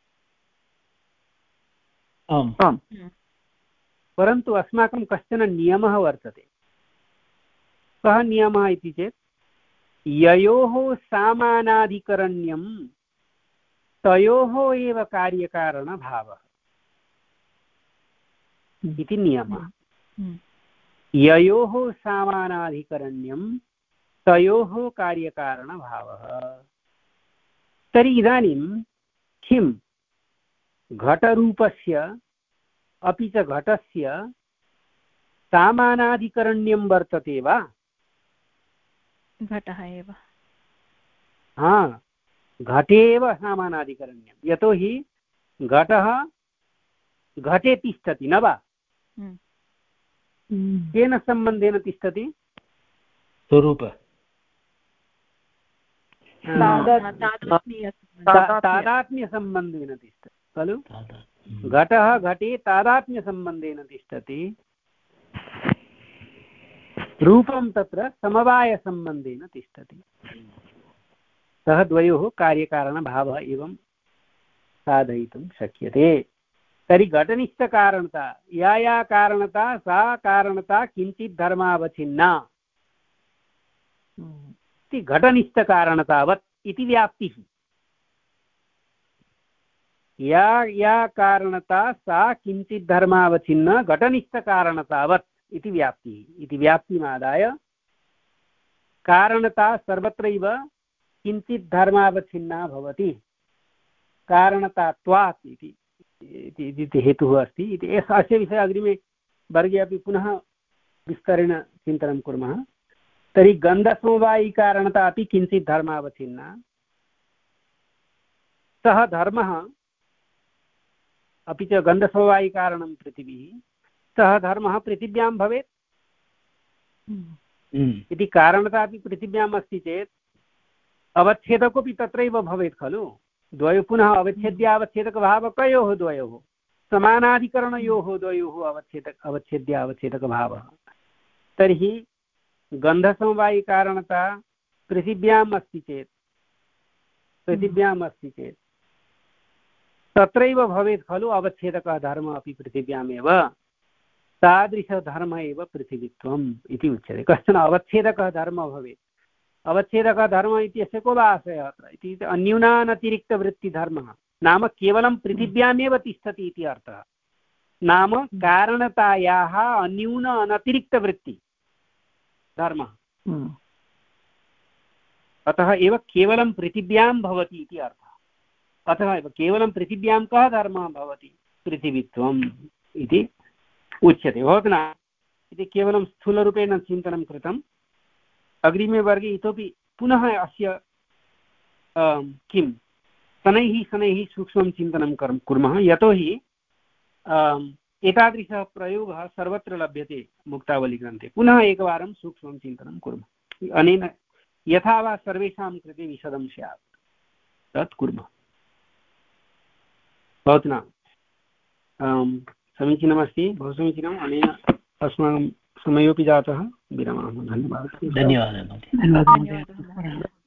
आम् आम्। परन्तु अस्माकं कश्चन नियमः वर्तते। कः नियमः इति चेत् ययोः सामानाधिकरण्यं तयोः एव कार्यकारणभावः इति नियमः। ययोः सामानाधिकरण्यं तयोः कार्यकारणभावः। तर्हि इदानीं किं घटरूपस्य अपि च घटस्य सामानाधिकरण्यं वर्तते वा? घटः एव। हा, घटे एव सामानाधिकरण्यं, यतोहि घटः घटे तिष्ठति न वा? केन सम्बन्धेन तिष्ठति? स्वरूप तादात्म्यसम्बन्धेन तिष्ठति खलु? घटः घटे तादात्म्यसम्बन्धेन तिष्ठति, रूपं तत्र समवायसम्बन्धेन तिष्ठति। सः द्वयोः कार्यकारणभावः एवं साधयितुं शक्यते। तर्हि घटनिष्ठकारणता, या या कारणता सा कारणता किञ्चित् धर्मावच्छिन्ना इति घटनिष्ठकारणतावत् इति व्याप्तिः। या या कारणता सा किञ्चित् धर्मावच्छिन्ना घटनिष्ठकारणतावत् इति व्याप्तिः। इति व्याप्तिमादाय कारणता सर्वत्रैव किञ्चित् धर्मावच्छिन्ना भवति, कारणतात्वात् इति इति हेतुः अस्ति। इति अस्य विषये अग्रिमे वर्गे अपि पुनः विस्तरेण चिन्तनं कुर्मः। तर्हि गन्धसमवायिकारणता अपि किञ्चित् धर्मावच्छिन्ना। सः धर्मः अपि च गन्धसमवायिकारणं पृथिवीः, सः धर्मः पृथिव्यां भवेत् इति कारणता अपि पृथिव्याम् अस्ति चेत् अवच्छेदकोऽपि तत्रैव भवेत् खलु। द्वयोः पुनः अवच्छेद्यावच्छेदकभावः कयोः? द्वयोः समानाधिकरणयोः द्वयोः अवच्छेदक अवच्छेद्यावच्छेदकभावः। तर्हि गन्धसमवायिकारणता पृथिव्याम् अस्ति चेत् पृथिव्याम् अस्ति चेत् तत्रैव भवेत् खलु अवच्छेदकः धर्मः अपि पृथिव्यामेव। तादृशधर्मः एव पृथिवीत्वम् इति उच्यते। कश्चन अवच्छेदकः धर्मः भवेत्। अवच्छेदकः धर्मः इत्यस्य को वा आशयः अत्र इति अन्यूनानतिरिक्तवृत्तिधर्मः, नाम केवलं पृथिव्यामेव तिष्ठति इति अर्थः। नाम कारणतायाः अन्यून अनतिरिक्तवृत्ति धर्मः, अतः एव केवलं पृथिव्यां भवति इति अर्थः। अतः एव केवलं पृथिव्यां कः धर्मः भवति? पृथिवीत्वम् इति उच्यते। भवतु न इति केवलं स्थूलरूपेण चिन्तनं कृतम्। अग्रिमे वर्गे इतोपि पुनः अस्य किं शनैः शनैः सूक्ष्मं चिन्तनं कुर्मः, यतोहि एतादृशः प्रयोगः सर्वत्र लभ्यते मुक्तावलीग्रन्थे। पुनः एकवारं सूक्ष्मं चिन्तनं कुर्मः, अनेन यथा वा सर्वेषां कृते विशदं स्यात् तत् कुर्मः। भवतु न समीचीनमस्ति, बहु समीचीनम्। अनेन अस्माकं समयोपि जातः। विरमामः। धन्यवादः। धन्यवादः।